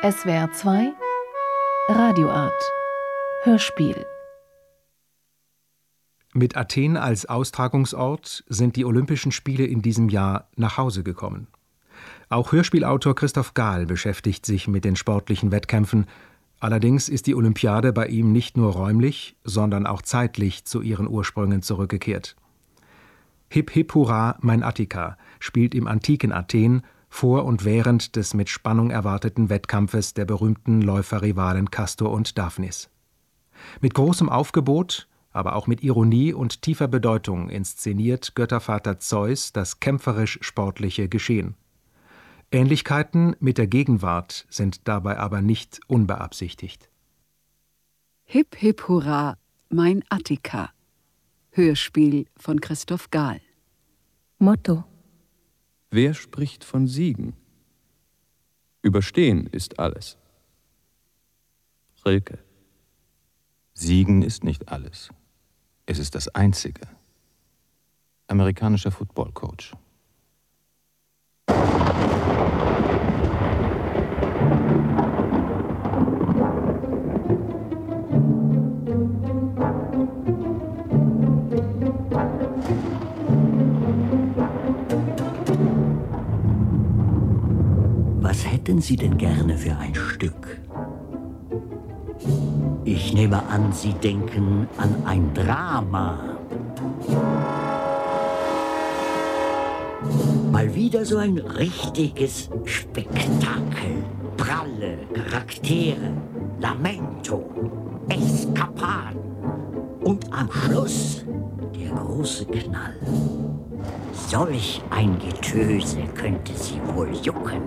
SWR 2 Radioart Hörspiel. Mit Athen als Austragungsort sind die Olympischen Spiele in diesem Jahr nach Hause gekommen. Auch Hörspielautor Christoph Gahl beschäftigt sich mit den sportlichen Wettkämpfen. Allerdings ist die Olympiade bei ihm nicht nur räumlich, sondern auch zeitlich zu ihren Ursprüngen zurückgekehrt. Hip Hip Hurra, mein Attika spielt im antiken Athen vor und während des mit Spannung erwarteten Wettkampfes der berühmten Läuferrivalen Kastor und Daphnis. Mit großem Aufgebot, aber auch mit Ironie und tiefer Bedeutung inszeniert Göttervater Zeus das kämpferisch-sportliche Geschehen. Ähnlichkeiten mit der Gegenwart sind dabei aber nicht unbeabsichtigt. Hip Hip Hurra, mein Attika. Hörspiel von Christoph Gahl. Motto: Wer spricht von Siegen? Überstehen ist alles. Rilke. Siegen ist nicht alles. Es ist das Einzige. Amerikanischer Football-Coach. Was hätten Sie denn gerne für ein Stück? Ich nehme an, Sie denken an ein Drama. Mal wieder so ein richtiges Spektakel. Pralle Charaktere, Lamento, Eskapaden. Und am Schluss der große Knall. Solch ein Getöse könnte Sie wohl jucken.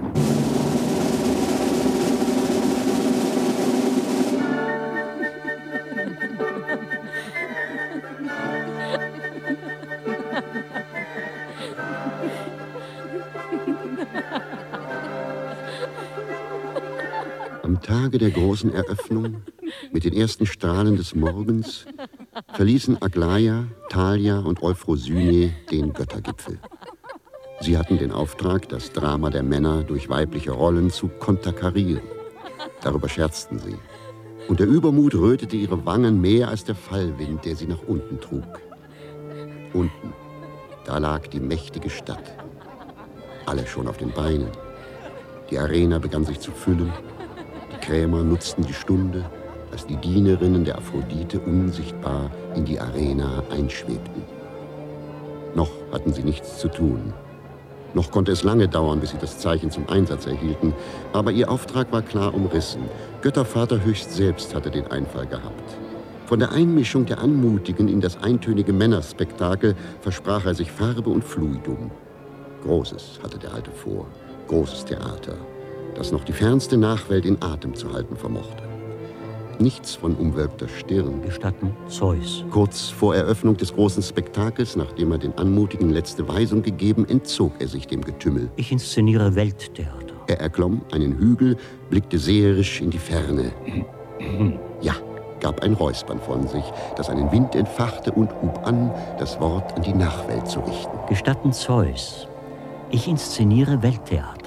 Am Tage der großen Eröffnung, mit den ersten Strahlen des Morgens, verließen Aglaia, Thalia und Euphrosyne den Göttergipfel. Sie hatten den Auftrag, das Drama der Männer durch weibliche Rollen zu konterkarieren. Darüber scherzten sie. Und der Übermut rötete ihre Wangen mehr als der Fallwind, der sie nach unten trug. Unten, da lag die mächtige Stadt. Alle schon auf den Beinen. Die Arena begann sich zu füllen. Die Krämer nutzten die Stunde, als die Dienerinnen der Aphrodite unsichtbar in die Arena einschwebten. Noch hatten sie nichts zu tun. Noch konnte es lange dauern, bis sie das Zeichen zum Einsatz erhielten. Aber ihr Auftrag war klar umrissen. Göttervater höchst selbst hatte den Einfall gehabt. Von der Einmischung der Anmutigen in das eintönige Männerspektakel versprach er sich Farbe und Fluidum. Großes hatte der Alte vor, großes Theater, das noch die fernste Nachwelt in Atem zu halten vermochte. Nichts von umwölkter Stirn. Gestatten, Zeus. Kurz vor Eröffnung des großen Spektakels, nachdem er den Anmutigen letzte Weisung gegeben, entzog er sich dem Getümmel. Ich inszeniere Welttheater. Er erklomm einen Hügel, blickte seherisch in die Ferne. Ja, gab ein Räuspern von sich, das einen Wind entfachte und hub an, das Wort an die Nachwelt zu richten. Gestatten, Zeus. Ich inszeniere Welttheater.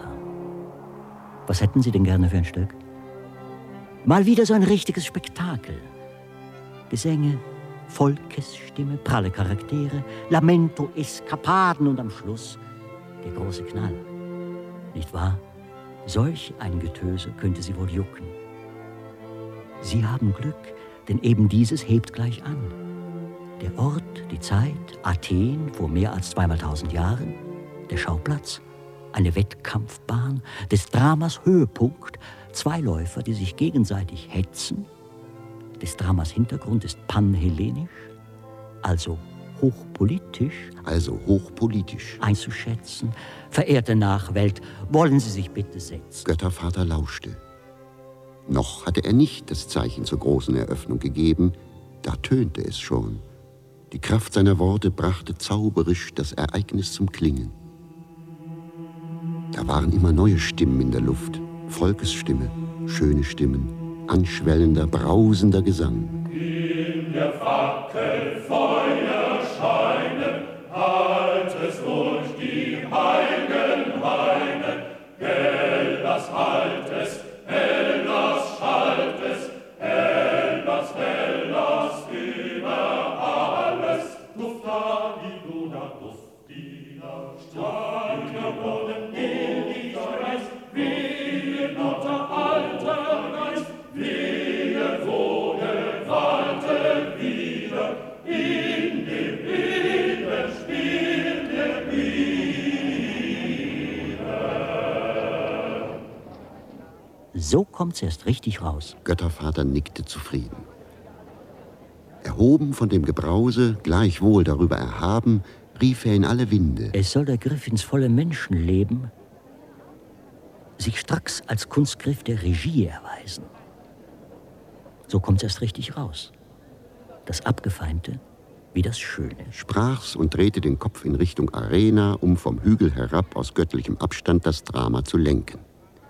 Was hätten Sie denn gerne für ein Stück? Mal wieder so ein richtiges Spektakel. Gesänge, Volkesstimme, pralle Charaktere, Lamento, Eskapaden und am Schluss der große Knall. Nicht wahr? Solch ein Getöse könnte Sie wohl jucken. Sie haben Glück, denn eben dieses hebt gleich an. Der Ort, die Zeit, Athen vor mehr als 2.000 Jahren, der Schauplatz, eine Wettkampfbahn, des Dramas Höhepunkt, zwei Läufer, die sich gegenseitig hetzen. Des Dramas Hintergrund ist panhellenisch, also hochpolitisch. Also hochpolitisch. Einzuschätzen. Verehrte Nachwelt, wollen Sie sich bitte setzen? Göttervater lauschte. Noch hatte er nicht das Zeichen zur großen Eröffnung gegeben, da tönte es schon. Die Kraft seiner Worte brachte zauberisch das Ereignis zum Klingen. Da waren immer neue Stimmen in der Luft, Volkesstimme, schöne Stimmen, anschwellender, brausender Gesang. In der Fackel Feuer scheinen, halt es durch die heiligen Haine, gell, das halt es, So kommt's erst richtig raus. Göttervater nickte zufrieden. Erhoben von dem Gebrause, gleichwohl darüber erhaben, rief er in alle Winde. Es soll der Griff ins volle Menschenleben sich stracks als Kunstgriff der Regie erweisen. So kommt's erst richtig raus. Das Abgefeimte wie das Schöne. Sprach's und drehte den Kopf in Richtung Arena, um vom Hügel herab aus göttlichem Abstand das Drama zu lenken.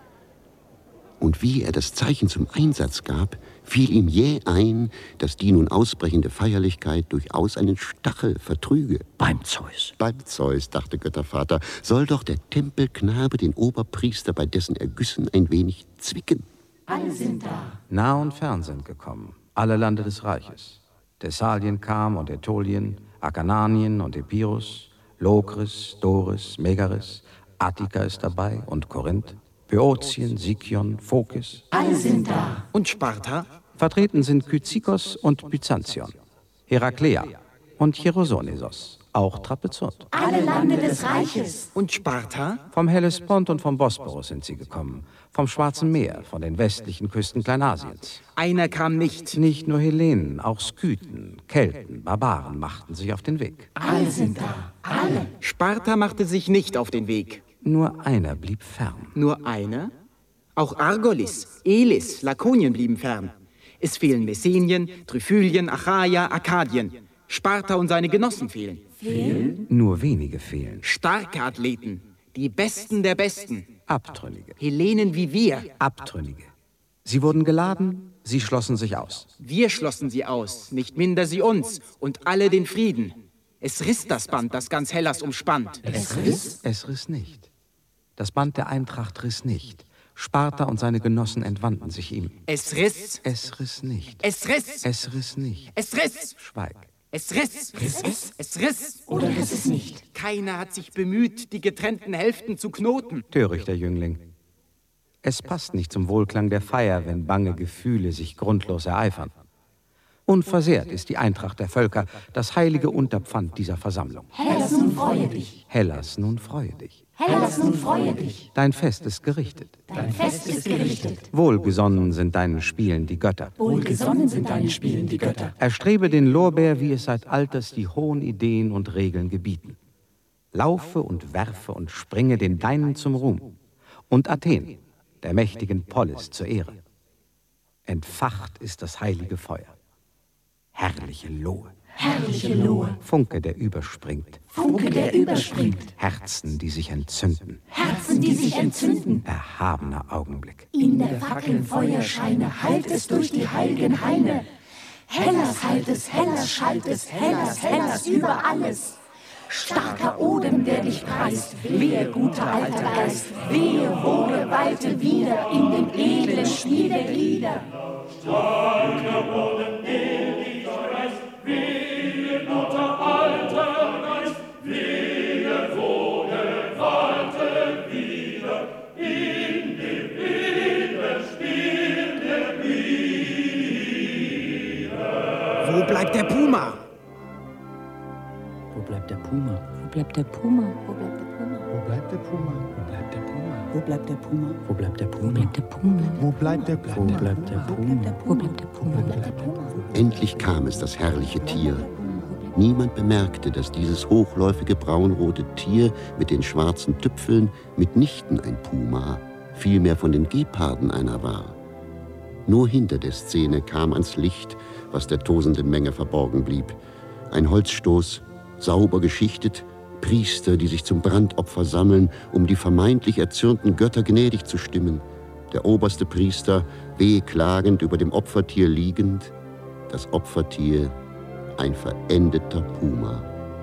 Und wie er das Zeichen zum Einsatz gab, fiel ihm jäh ein, dass die nun ausbrechende Feierlichkeit durchaus einen Stachel vertrüge. Beim Zeus. Beim Zeus, dachte Göttervater, soll doch der Tempelknabe den Oberpriester bei dessen Ergüssen ein wenig zwicken. Alle sind da. Nah und fern sind gekommen, alle Lande des Reiches. Thessalien kam und Ätolien, Akarnanien und Epirus, Lokris, Doris, Megaris, Attika ist dabei und Korinth, Böotien, Sikion, Phokis. Alle sind da. Und Sparta? Vertreten sind Kyzikos und Byzantion, Heraklea und Chersonnesos, auch Trapezunt. Alle Lande des Reiches. Und Sparta? Vom Hellespont und vom Bosporus sind sie gekommen, vom Schwarzen Meer, von den westlichen Küsten Kleinasiens. Einer kam nicht. Nicht nur Hellenen, auch Skythen, Kelten, Barbaren machten sich auf den Weg. Alle sind da. Alle. Sparta machte sich nicht auf den Weg. Nur einer blieb fern. Nur einer? Auch Argolis, Elis, Lakonien blieben fern. Es fehlen Messenien, Tryphylien, Achaia, Arkadien. Sparta und seine Genossen fehlen. Fehlen? Nur wenige fehlen. Starke Athleten, die Besten der Besten. Abtrünnige. Hellenen wie wir. Abtrünnige. Sie wurden geladen, sie schlossen sich aus. Wir schlossen sie aus, nicht minder sie uns und alle den Frieden. Es riss das Band, das ganz Hellas umspannt. Es riss? Es riss nicht. Das Band der Eintracht riss nicht. Sparta und seine Genossen entwandten sich ihm. Es riss. Es riss nicht. Es riss. Es riss nicht. Es riss. Schweig. Es riss. Riss es? Es riss. Oder riss es nicht? Keiner hat sich bemüht, die getrennten Hälften zu knoten. Törichter Jüngling. Es passt nicht zum Wohlklang der Feier, wenn bange Gefühle sich grundlos ereifern. Unversehrt ist die Eintracht der Völker, das heilige Unterpfand dieser Versammlung. Hellas, nun freue dich. Hellas, nun freue dich. Hellas, nun freue dich. Dein Fest ist gerichtet. Dein Fest ist gerichtet. Wohlgesonnen sind deinen Spielen die Götter. Wohlgesonnen sind deinen Spielen die Götter. Erstrebe den Lorbeer, wie es seit Alters die hohen Ideen und Regeln gebieten. Laufe und werfe und springe den Deinen zum Ruhm. Und Athen, der mächtigen Polis, zur Ehre. Entfacht ist das heilige Feuer. Herrliche Lohe. Herrliche Lohe. Funke, der überspringt. Funke, der überspringt. Herzen, die sich entzünden. Herzen, die sich entzünden. Erhabener Augenblick. In der Fackeln Feuerscheine hallt es durch die heiligen Haine. Hellas halt es, Hellas schallt es, Hellas, Hellas über alles. Starker Odem, der dich preist, wehe, guter alter Geist, wehe, wohle, walte wieder in dem edlen Spiel der Glieder. Starker Odem, der dich preist, wehe, guter alter Geist, wehe, wohle, walte wieder in dem edlen Spiel der Glieder. Wo bleibt der Puma? Wo bleibt der Puma? Wo bleibt der Puma? Wo bleibt der Puma? Wo bleibt der Puma? Wo bleibt der Puma? Wo bleibt der Puma? Wo bleibt der Wo Puma? bleibt der Puma? Wo bleibt der Puma? Wo bleibt der Puma? Wo bleibt der Puma? Endlich kam es, das herrliche Tier. Niemand bemerkte, dass dieses hochläufige braunrote Tier mit den schwarzen Tüpfeln mitnichten ein Puma, vielmehr von den Geparden einer war. Nur hinter der Szene kam ans Licht, was der tosenden Menge verborgen blieb. Ein Holzstoß, sauber geschichtet, Priester, die sich zum Brandopfer sammeln, um die vermeintlich erzürnten Götter gnädig zu stimmen. Der oberste Priester, wehklagend über dem Opfertier liegend, das Opfertier, ein verendeter Puma.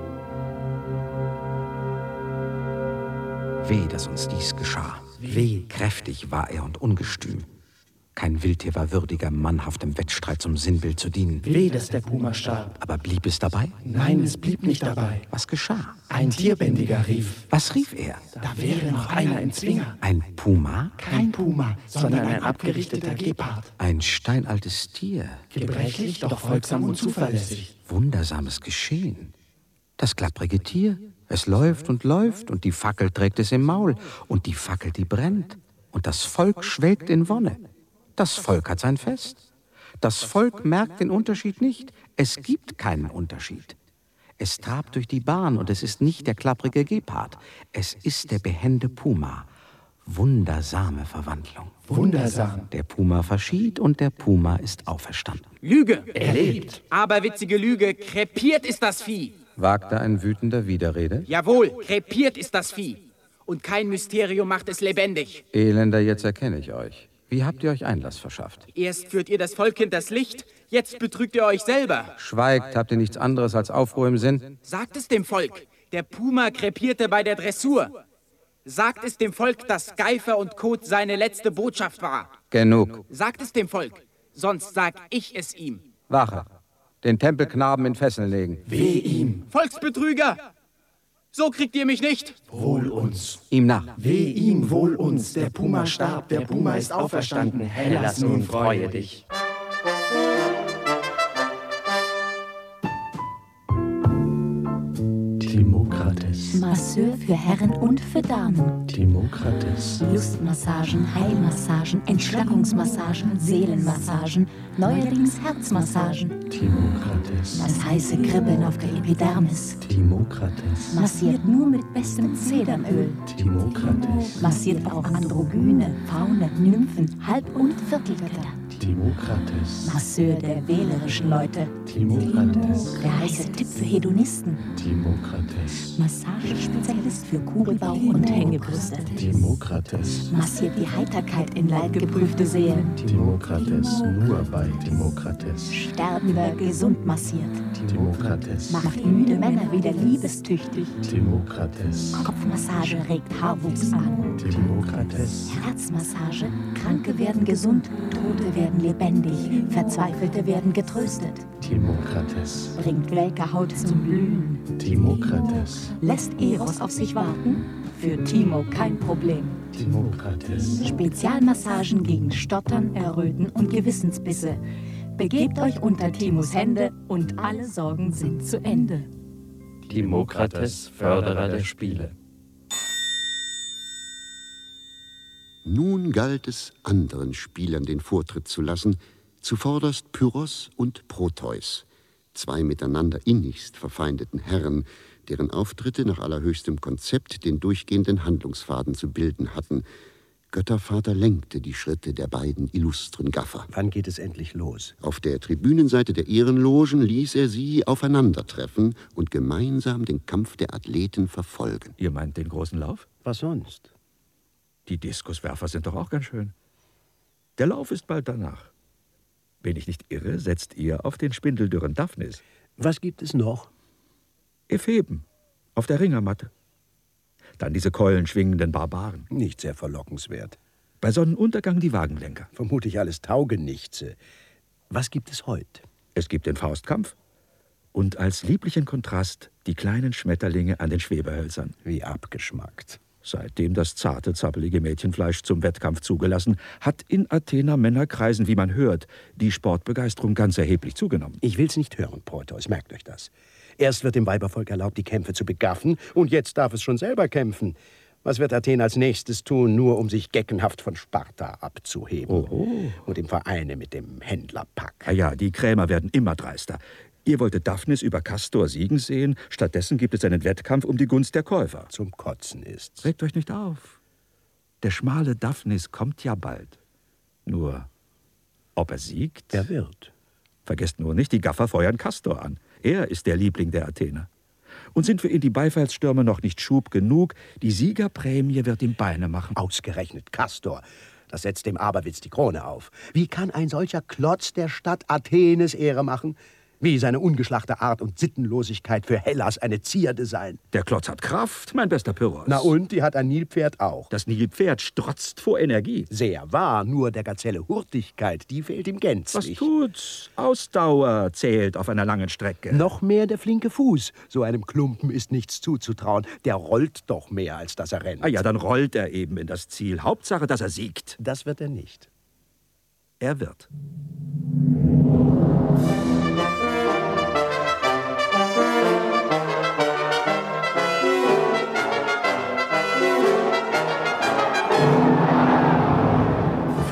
Weh, dass uns dies geschah. Weh, kräftig war er und ungestüm. Kein Wildtier war würdiger, mannhaftem Wettstreit zum Sinnbild zu dienen. Weh, dass der Puma starb. Aber blieb es dabei? Nein, es blieb nicht dabei. Was geschah? Ein Tierbändiger rief. Was rief er? Da wäre noch einer im Zwinger. Ein Puma? Kein Puma, sondern ein abgerichteter Gepard. Ein steinaltes Tier. Gebrechlich, doch folgsam und zuverlässig. Wundersames Geschehen. Das klapprige Tier, es läuft und die Fackel trägt es im Maul und die Fackel, die brennt Und das Volk schwelgt in Wonne. Das Volk hat sein Fest. Das Volk merkt den Unterschied nicht. Es gibt keinen Unterschied. Es trabt durch die Bahn und es ist nicht der klapprige Gepard. Es ist der behende Puma. Wundersame Verwandlung. Wundersam. Der Puma verschied und der Puma ist auferstanden. Lüge! Er lebt. Aberwitzige Lüge. Krepiert ist das Vieh. Wagte ein wütender Widerrede? Jawohl, krepiert ist das Vieh. Und kein Mysterium macht es lebendig. Elender, jetzt erkenne ich euch. Wie habt ihr euch Einlass verschafft? Erst führt ihr das Volk hinters Licht, jetzt betrügt ihr euch selber. Schweigt, habt ihr nichts anderes als Aufruhr im Sinn? Sagt es dem Volk, der Puma krepierte bei der Dressur. Sagt es dem Volk, dass Geifer und Kot seine letzte Botschaft war. Genug. Sagt es dem Volk, sonst sag ich es ihm. Wache. Den Tempelknaben in Fesseln legen. Weh ihm. Volksbetrüger! So kriegt ihr mich nicht. Wohl uns. Ihm nach. Weh ihm, wohl uns. Der Puma starb, der Puma ist auferstanden. Hellas, nun freue dich. Timokrates. Masseur für Herren und für Damen. Timokrates. Lustmassagen, Heilmassagen, Entschlackungsmassagen, Seelenmassagen, neuerdings Herzmassagen. Timokrates. Das heiße Kribbeln auf der Epidermis. Timokrates. Massiert nur mit bestem Zedernöl. Timokrates. Massiert auch Androgyne, Faune, Nymphen, Halb- und Viertelgötter. Timokrates. Masseur der wählerischen Leute. Timokrates. Der heiße Tipp für Hedonisten. Timokrates. Massagespezialist für Kugelbauch und Hängebrüste. Timokrates. Massiert die Heiterkeit in leidgeprüfte Seelen. Timokrates. Nur bei Timokrates. Sterbender gesund massiert. Timokrates. Macht müde Männer wieder liebestüchtig. Timokrates. Kopfmassage regt Haarwuchs an. Timokrates. Herzmassage, Kranke werden gesund, Tote werden lebendig, Verzweifelte werden getröstet. Timokrates. Bringt welke Haut zum Blühen. Timokrates. Lässt Eros auf sich warten? Für Timo kein Problem. Timokrates. Spezialmassagen gegen Stottern, Erröten und Gewissensbisse. Begebt euch unter Timos Hände und alle Sorgen sind zu Ende. Timokrates, Förderer der Spiele. Nun galt es, anderen Spielern den Vortritt zu lassen, zuvorderst Pyrrhos und Proteus, zwei miteinander innigst verfeindeten Herren, deren Auftritte nach allerhöchstem Konzept den durchgehenden Handlungsfaden zu bilden hatten. Göttervater lenkte die Schritte der beiden illustren Gaffer. Wann geht es endlich los? Auf der Tribünenseite der Ehrenlogen ließ er sie aufeinandertreffen und gemeinsam den Kampf der Athleten verfolgen. Ihr meint den großen Lauf? Was sonst? Die Diskuswerfer sind doch auch ganz schön. Der Lauf ist bald danach. Wenn ich nicht irre, setzt ihr auf den spindeldürren Daphnis. Was gibt es noch? Epheben, auf der Ringermatte. Dann diese keulenschwingenden Barbaren. Nicht sehr verlockenswert. Bei Sonnenuntergang die Wagenlenker. Vermutlich alles Taugenichtse. Was gibt es heute? Es gibt den Faustkampf und als lieblichen Kontrast die kleinen Schmetterlinge an den Schwebehölzern. Wie abgeschmackt. Seitdem das zarte, zappelige Mädchenfleisch zum Wettkampf zugelassen, hat in Athener Männerkreisen, wie man hört, die Sportbegeisterung ganz erheblich zugenommen. Ich will's nicht hören, Proteus, merkt euch das. Erst wird dem Weibervolk erlaubt, die Kämpfe zu begaffen, und jetzt darf es schon selber kämpfen. Was wird Athen als nächstes tun, nur um sich geckenhaft von Sparta abzuheben? Oho. Und im Vereine mit dem Händlerpack. Ja, die Krämer werden immer dreister. Ihr wolltet Daphnis über Kastor siegen sehen, stattdessen gibt es einen Wettkampf um die Gunst der Käufer. Zum Kotzen ist's. Regt euch nicht auf. Der schmale Daphnis kommt ja bald. Nur, ob er siegt? Er wird. Vergesst nur nicht, die Gaffer feuern Kastor an. Er ist der Liebling der Athener. Und sind für ihn die Beifallsstürme noch nicht Schub genug, die Siegerprämie wird ihm Beine machen. Ausgerechnet Kastor. Das setzt dem Aberwitz die Krone auf. Wie kann ein solcher Klotz der Stadt Athenes Ehre machen? Wie seine ungeschlachte Art und Sittenlosigkeit für Hellas eine Zierde sein. Der Klotz hat Kraft, mein bester Pyrrhos. Na und, die hat ein Nilpferd auch. Das Nilpferd strotzt vor Energie. Sehr wahr, nur der Gazelle Hurtigkeit, die fehlt ihm gänzlich. Was tut's? Ausdauer zählt auf einer langen Strecke. Noch mehr der flinke Fuß. So einem Klumpen ist nichts zuzutrauen. Der rollt doch mehr, als dass er rennt. Ah ja, dann rollt er eben in das Ziel. Hauptsache, dass er siegt. Das wird er nicht. Er wird.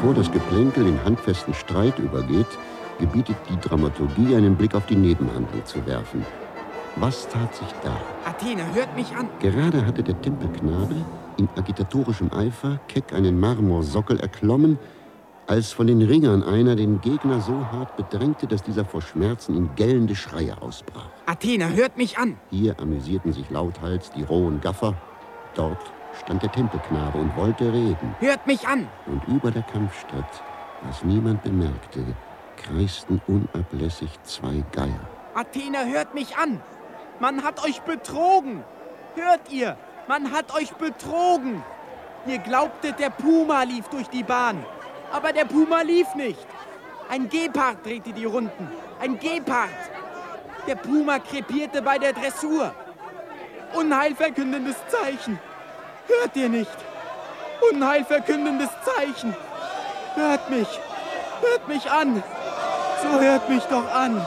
bevor das Geplänkel in handfesten Streit übergeht, gebietet die Dramaturgie, einen Blick auf die Nebenhandlung zu werfen. Was tat sich da? Athena, hört mich an! Gerade hatte der Tempelknabe in agitatorischem Eifer keck einen Marmorsockel erklommen, als von den Ringern einer den Gegner so hart bedrängte, dass dieser vor Schmerzen in gellende Schreie ausbrach. Athena, hört mich an! Hier amüsierten sich lauthals die rohen Gaffer. Dort stand der Tempelknabe und wollte reden. Hört mich an! Und über der Kampfstadt, was niemand bemerkte, kreisten unablässig zwei Geier. Athena, hört mich an! Man hat euch betrogen! Hört ihr? Man hat euch betrogen! Ihr glaubtet, der Puma lief durch die Bahn. Aber der Puma lief nicht. Ein Gepard drehte die Runden. Ein Gepard! Der Puma krepierte bei der Dressur. Unheilverkündendes Zeichen! Hört ihr nicht? Unheilverkündendes Zeichen! Hört mich an! So hört mich doch an!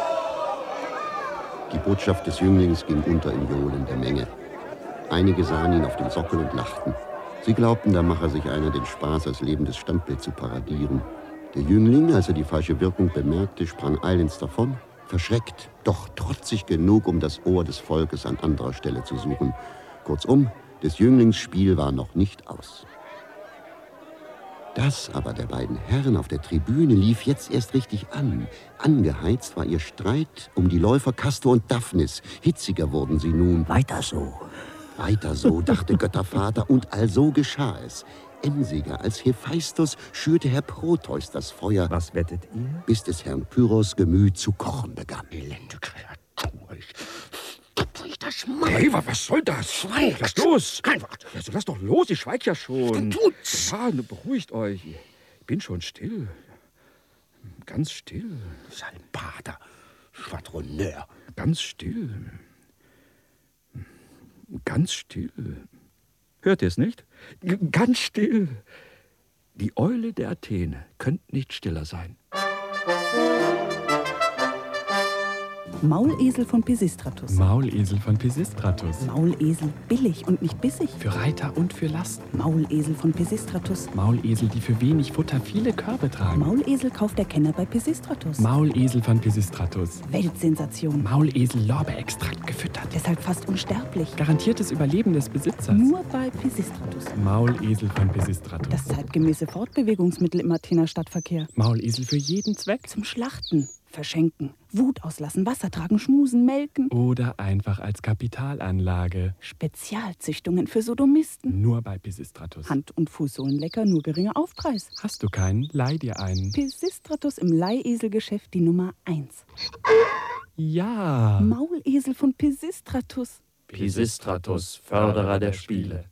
Die Botschaft des Jünglings ging unter im Johlen der Menge. Einige sahen ihn auf dem Sockel und lachten. Sie glaubten, da mache sich einer den Spaß, als lebendes Standbild zu paradieren. Der Jüngling, als er die falsche Wirkung bemerkte, sprang eilends davon, verschreckt, doch trotzig genug, um das Ohr des Volkes an anderer Stelle zu suchen. Kurzum, des Jünglings Spiel war noch nicht aus. Das aber der beiden Herren auf der Tribüne lief jetzt erst richtig an. Angeheizt war ihr Streit um die Läufer Castor und Daphnis. Hitziger wurden sie nun. Weiter so. Weiter so, dachte Göttervater, und also geschah es. Emsiger als Hephaistos schürte Herr Proteus das Feuer. Was wettet ihr? Bis des Herrn Pyrrhos Gemüt zu kochen begann. Elende Kreatur, ich das mal. Hey, was soll das? Schweig! Lass los! Kein Wort! Also lass doch los, ich schweig ja schon. Dann tut's! Ja, beruhigt euch. Ich bin schon still. Ganz still. Salpater, Schwadroneur. Ganz still. Ganz still. Hört ihr es nicht? Ganz still. Die Eule der Athene könnte nicht stiller sein. Maulesel von Pisistratus. Maulesel von Pisistratus. Maulesel billig und nicht bissig. Für Reiter und für Lasten. Maulesel von Pisistratus. Maulesel, die für wenig Futter viele Körbe tragen. Maulesel kauft der Kenner bei Pisistratus. Maulesel von Pisistratus. Weltsensation. Maulesel Lorbeerextrakt gefüttert. Deshalb fast unsterblich. Garantiertes Überleben des Besitzers. Nur bei Pisistratus. Maulesel von Pisistratus. Das zeitgemäße Fortbewegungsmittel im Athener Stadtverkehr. Maulesel für jeden Zweck. Zum Schlachten, verschenken, Wut auslassen, Wasser tragen, schmusen, melken. Oder einfach als Kapitalanlage. Spezialzüchtungen für Sodomisten. Nur bei Pisistratus. Hand- und Fußsohlen lecker, nur geringer Aufpreis. Hast du keinen? Leih dir einen. Pisistratus im Leiheselgeschäft die Nummer 1. Ja. Maulesel von Pisistratus. Pisistratus, Förderer der Spiele.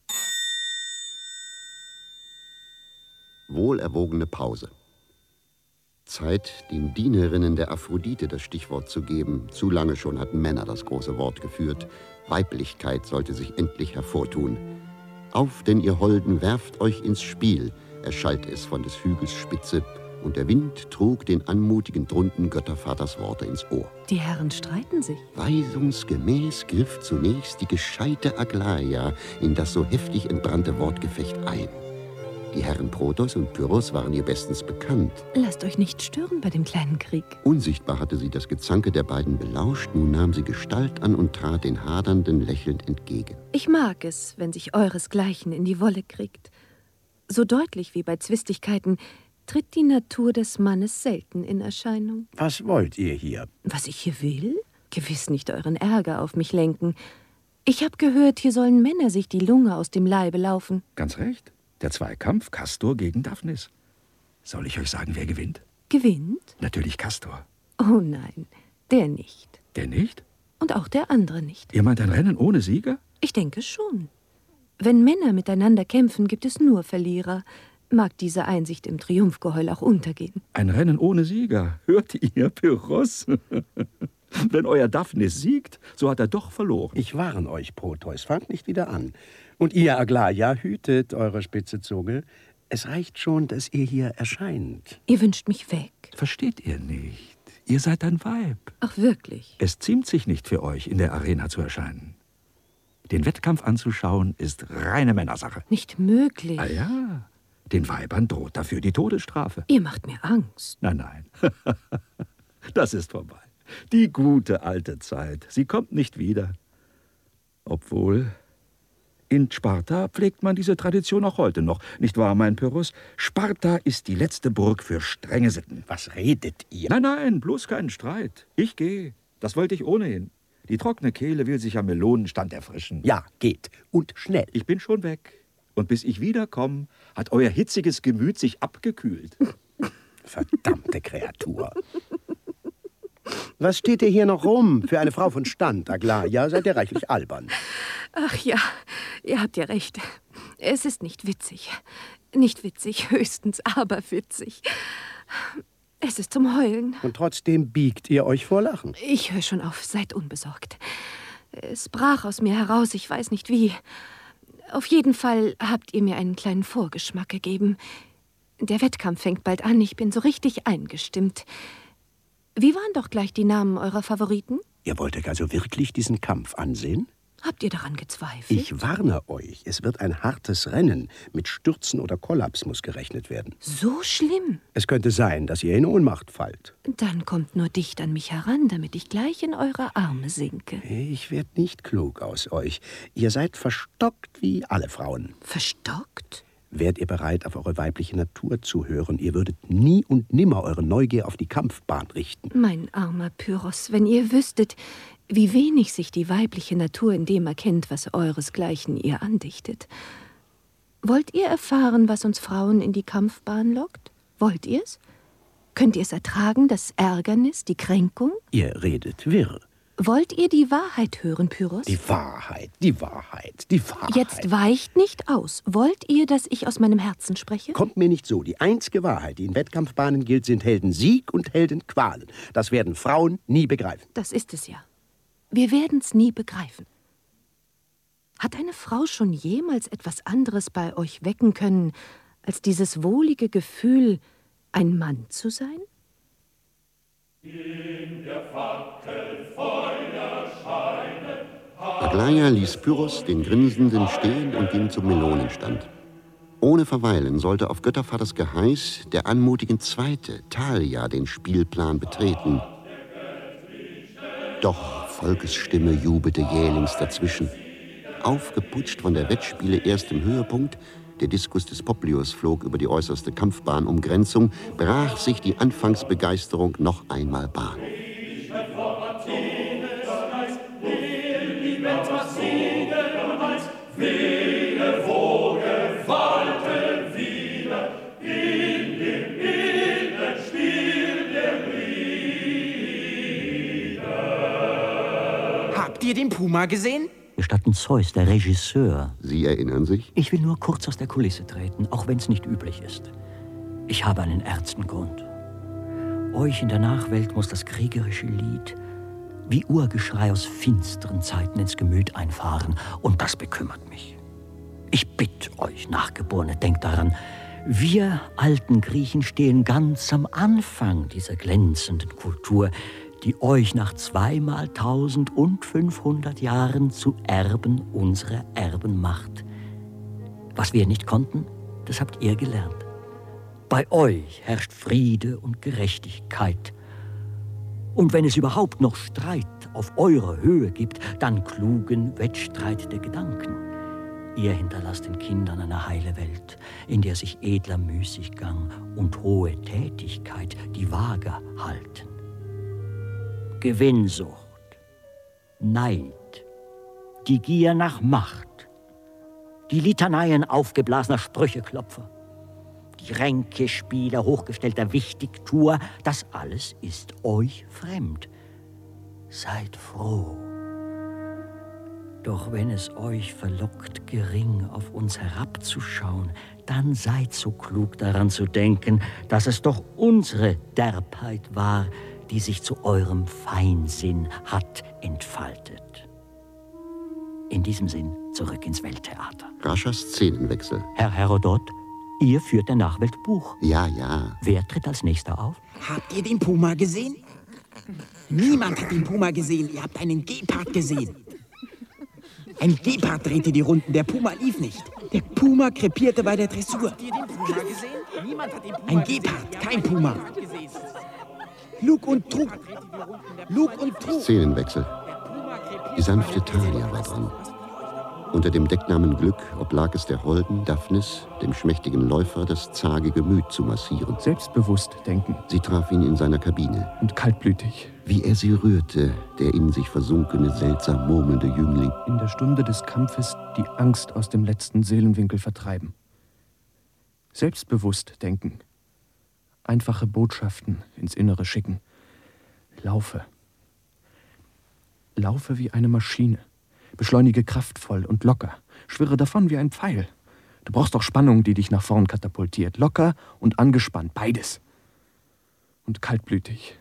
Wohlerwogene Pause. Zeit, den Dienerinnen der Aphrodite das Stichwort zu geben. Zu lange schon hatten Männer das große Wort geführt. Weiblichkeit sollte sich endlich hervortun. Auf, denn ihr Holden, werft euch ins Spiel, erschallte es von des Hügels Spitze, und der Wind trug den anmutigen drunten Göttervaters Worte ins Ohr. Die Herren streiten sich. Weisungsgemäß griff zunächst die gescheite Aglaia in das so heftig entbrannte Wortgefecht ein. Die Herren Proteus und Pyrrhos waren ihr bestens bekannt. Lasst euch nicht stören bei dem kleinen Krieg. Unsichtbar hatte sie das Gezanke der beiden belauscht, nun nahm sie Gestalt an und trat den Hadernden lächelnd entgegen. Ich mag es, wenn sich euresgleichen in die Wolle kriegt. So deutlich wie bei Zwistigkeiten tritt die Natur des Mannes selten in Erscheinung. Was wollt ihr hier? Was ich hier will? Gewiss nicht euren Ärger auf mich lenken. Ich habe gehört, hier sollen Männer sich die Lunge aus dem Leibe laufen. Ganz recht. Der Zweikampf Castor gegen Daphnis. Soll ich euch sagen, wer gewinnt? Gewinnt? Natürlich Castor. Oh nein, der nicht. Der nicht? Und auch der andere nicht. Ihr meint ein Rennen ohne Sieger? Ich denke schon. Wenn Männer miteinander kämpfen, gibt es nur Verlierer. Mag diese Einsicht im Triumphgeheul auch untergehen. Ein Rennen ohne Sieger. Hört ihr, Pyrrhos? Wenn euer Daphnis siegt, so hat er doch verloren. Ich warne euch, Proteus, fangt nicht wieder an. Und ihr, Aglaia, hütet eure spitze Zunge. Es reicht schon, dass ihr hier erscheint. Ihr wünscht mich weg. Versteht ihr nicht? Ihr seid ein Weib. Ach, wirklich? Es ziemt sich nicht für euch, in der Arena zu erscheinen. Den Wettkampf anzuschauen, ist reine Männersache. Nicht möglich. Ah ja, Den Weibern droht dafür die Todesstrafe. Ihr macht mir Angst. Nein, nein. Das ist vorbei. Die gute alte Zeit. Sie kommt nicht wieder. Obwohl, in Sparta pflegt man diese Tradition auch heute noch. Nicht wahr, mein Pyrrhus? Sparta ist die letzte Burg für strenge Sitten. Was redet ihr? Nein, nein, bloß keinen Streit. Ich gehe. Das wollte ich ohnehin. Die trockene Kehle will sich am Melonenstand erfrischen. Ja, geht. Und schnell. Ich bin schon weg. Und bis ich wiederkomme, hat euer hitziges Gemüt sich abgekühlt. Verdammte Kreatur. Was steht ihr hier noch rum? Für eine Frau von Stand, Aglaia, seid ihr reichlich albern. Ach ja, ihr habt ja recht. Es ist nicht witzig. Nicht witzig, höchstens aberwitzig. Es ist zum Heulen. Und trotzdem biegt ihr euch vor Lachen. Ich höre schon auf, seid unbesorgt. Es brach aus mir heraus, ich weiß nicht wie. Auf jeden Fall habt ihr mir einen kleinen Vorgeschmack gegeben. Der Wettkampf fängt bald an, ich bin so richtig eingestimmt. Wie waren doch gleich die Namen eurer Favoriten? Ihr wollt euch also wirklich diesen Kampf ansehen? Habt ihr daran gezweifelt? Ich warne euch, es wird ein hartes Rennen. Mit Stürzen oder Kollaps muss gerechnet werden. So schlimm? Es könnte sein, dass ihr in Ohnmacht fallt. Dann kommt nur dicht an mich heran, damit ich gleich in eure Arme sinke. Ich werd nicht klug aus euch. Ihr seid verstockt wie alle Frauen. Verstockt? Wärt ihr bereit, auf eure weibliche Natur zu hören, ihr würdet nie und nimmer eure Neugier auf die Kampfbahn richten. Mein armer Pyrrhos, wenn ihr wüsstet, wie wenig sich die weibliche Natur in dem erkennt, was euresgleichen ihr andichtet. Wollt ihr erfahren, was uns Frauen in die Kampfbahn lockt? Wollt ihr's? Könnt ihr es ertragen, das Ärgernis, die Kränkung? Ihr redet wirr. Wollt ihr die Wahrheit hören, Pyrrhos? Die Wahrheit, die Wahrheit, die Wahrheit. Jetzt weicht nicht aus. Wollt ihr, dass ich aus meinem Herzen spreche? Kommt mir nicht so. Die einzige Wahrheit, die in Wettkampfbahnen gilt, sind Heldensieg und Heldenqualen. Das werden Frauen nie begreifen. Das ist es ja. Wir werden's nie begreifen. Hat eine Frau schon jemals etwas anderes bei euch wecken können, als dieses wohlige Gefühl, ein Mann zu sein? In der Fackel Feuerscheine. Aglaia ließ Pyrrhos, den Grinsenden, stehen und ging zum Melonenstand. Ohne Verweilen sollte auf Göttervaters Geheiß der anmutigen Zweite, Thalia, den Spielplan betreten. Doch Volkes Stimme jubelte jählings dazwischen. Aufgeputscht von der Wettspiele erstem Höhepunkt, der Diskus des Poplius flog über die äußerste Kampfbahnumgrenzung, brach sich die Anfangsbegeisterung noch einmal Bahn. Habt ihr den Puma gesehen? Gestatten Zeus, der Regisseur. Sie erinnern sich? Ich will nur kurz aus der Kulisse treten, auch wenn es nicht üblich ist. Ich habe einen ernsten Grund. Euch in der Nachwelt muss das kriegerische Lied wie Urgeschrei aus finsteren Zeiten ins Gemüt einfahren. Und das bekümmert mich. Ich bitte euch, Nachgeborene, denkt daran, wir alten Griechen stehen ganz am Anfang dieser glänzenden Kultur, die euch nach 2.500 Jahren zu Erben unserer Erben macht. Was wir nicht konnten, das habt ihr gelernt. Bei euch herrscht Friede und Gerechtigkeit. Und wenn es überhaupt noch Streit auf eurer Höhe gibt, dann klugen Wettstreit der Gedanken. Ihr hinterlasst den Kindern eine heile Welt, in der sich edler Müßiggang und hohe Tätigkeit die Waage halten. Gewinnsucht, Neid, die Gier nach Macht, die Litaneien aufgeblasener Sprücheklopfer, die Ränkespiele hochgestellter Wichtigtuer, das alles ist euch fremd. Seid froh. Doch wenn es euch verlockt, gering auf uns herabzuschauen, dann seid so klug daran zu denken, dass es doch unsere Derbheit war, die sich zu eurem Feinsinn hat entfaltet. In diesem Sinn zurück ins Welttheater. Rascher Szenenwechsel. Herr Herodot, ihr führt der Nachwelt Buch. Ja, ja. Wer tritt als nächster auf? Habt ihr den Puma gesehen? Niemand hat den Puma gesehen. Ihr habt einen Gepard gesehen. Ein Gepard drehte die Runden, der Puma lief nicht. Der Puma krepierte bei der Dressur. Habt ihr den Puma gesehen? Niemand hat den Puma Ein Gepard, kein Puma. Lug und Trug. Lug und Trug. Szenenwechsel. Die sanfte Thalia war dran. Unter dem Decknamen Glück oblag es der holden Daphnis, dem schmächtigen Läufer, das zage Gemüt zu massieren. Selbstbewusst denken. Sie traf ihn in seiner Kabine. Und kaltblütig. Wie er sie rührte, der in sich versunkene, seltsam murmelnde Jüngling. In der Stunde des Kampfes die Angst aus dem letzten Seelenwinkel vertreiben. Selbstbewusst denken. Einfache Botschaften ins Innere schicken. Laufe. Laufe wie eine Maschine. Beschleunige kraftvoll und locker. Schwirre davon wie ein Pfeil. Du brauchst auch Spannung, die dich nach vorn katapultiert. Locker und angespannt, beides. Und kaltblütig.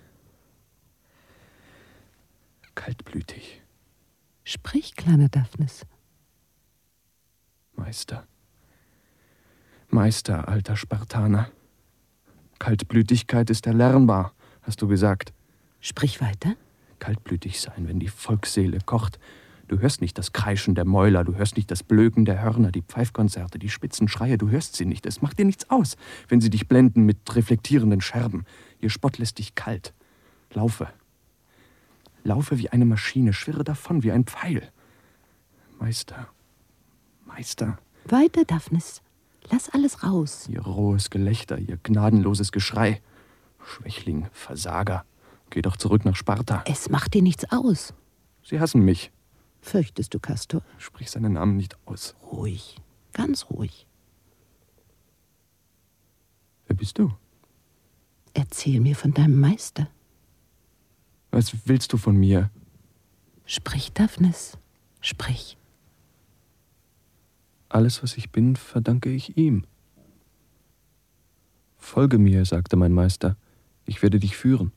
Kaltblütig. Sprich, kleine Daphnis. Meister. Meister, alter Spartaner. Kaltblütigkeit ist erlernbar, hast du gesagt. Sprich weiter. Kaltblütig sein, wenn die Volksseele kocht. Du hörst nicht das Kreischen der Mäuler, du hörst nicht das Blöken der Hörner, die Pfeifkonzerte, die spitzen Schreie, du hörst sie nicht. Es macht dir nichts aus, wenn sie dich blenden mit reflektierenden Scherben. Ihr Spott lässt dich kalt. Laufe. Laufe wie eine Maschine, schwirre davon wie ein Pfeil. Meister. Meister. Weiter, Daphnis. Lass alles raus. Ihr rohes Gelächter, ihr gnadenloses Geschrei. Schwächling, Versager. Geh doch zurück nach Sparta. Es macht dir nichts aus. Sie hassen mich. Fürchtest du, Kastor? Sprich seinen Namen nicht aus. Ruhig, ganz ruhig. Wer bist du? Erzähl mir von deinem Meister. Was willst du von mir? Sprich, Daphnis, sprich. Alles, was ich bin, verdanke ich ihm. Folge mir, sagte mein Meister, ich werde dich führen.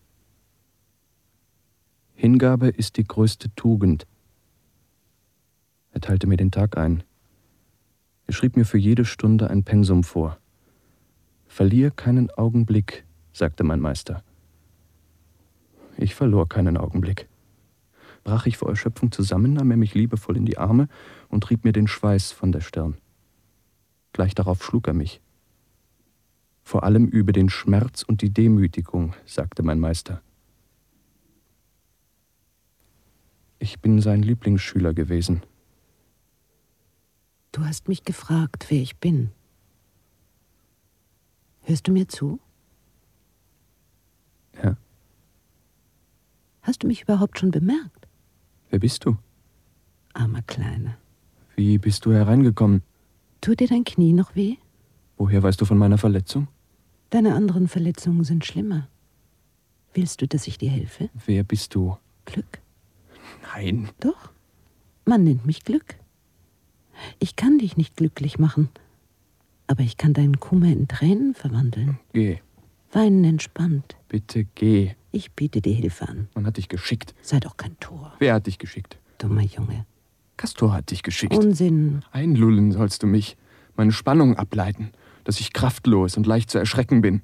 Hingabe ist die größte Tugend. Er teilte mir den Tag ein. Er schrieb mir für jede Stunde ein Pensum vor. Verlier keinen Augenblick, sagte mein Meister. Ich verlor keinen Augenblick. Brach ich vor Erschöpfung zusammen, nahm er mich liebevoll in die Arme und trieb mir den Schweiß von der Stirn. Gleich darauf schlug er mich. Vor allem übe den Schmerz und die Demütigung, sagte mein Meister. Ich bin sein Lieblingsschüler gewesen. Du hast mich gefragt, wer ich bin. Hörst du mir zu? Ja. Hast du mich überhaupt schon bemerkt? Wer bist du? Armer Kleiner. Wie bist du hereingekommen? Tut dir dein Knie noch weh? Woher weißt du von meiner Verletzung? Deine anderen Verletzungen sind schlimmer. Willst du, dass ich dir helfe? Wer bist du? Glück. Nein. Doch. Man nennt mich Glück. Ich kann dich nicht glücklich machen, aber ich kann deinen Kummer in Tränen verwandeln. Geh. Weinen entspannt. Bitte geh. Ich biete dir Hilfe an. Man hat dich geschickt. Sei doch kein Tor. Wer hat dich geschickt? Dummer Junge. Kastor hat dich geschickt. Unsinn. Einlullen sollst du mich, meine Spannung ableiten, dass ich kraftlos und leicht zu erschrecken bin.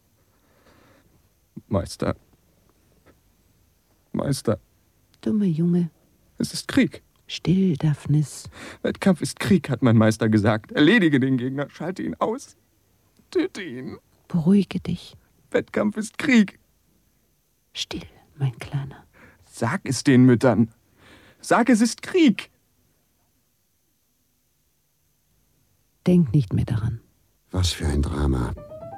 Meister. Meister. Dummer Junge. Es ist Krieg. Still, Daphnis. Wettkampf ist Krieg, hat mein Meister gesagt. Erledige den Gegner, schalte ihn aus. Töte ihn. Beruhige dich. Wettkampf ist Krieg. Still, mein Kleiner. Sag es den Müttern. Sag, es ist Krieg. Denk nicht mehr daran. Was für ein Drama.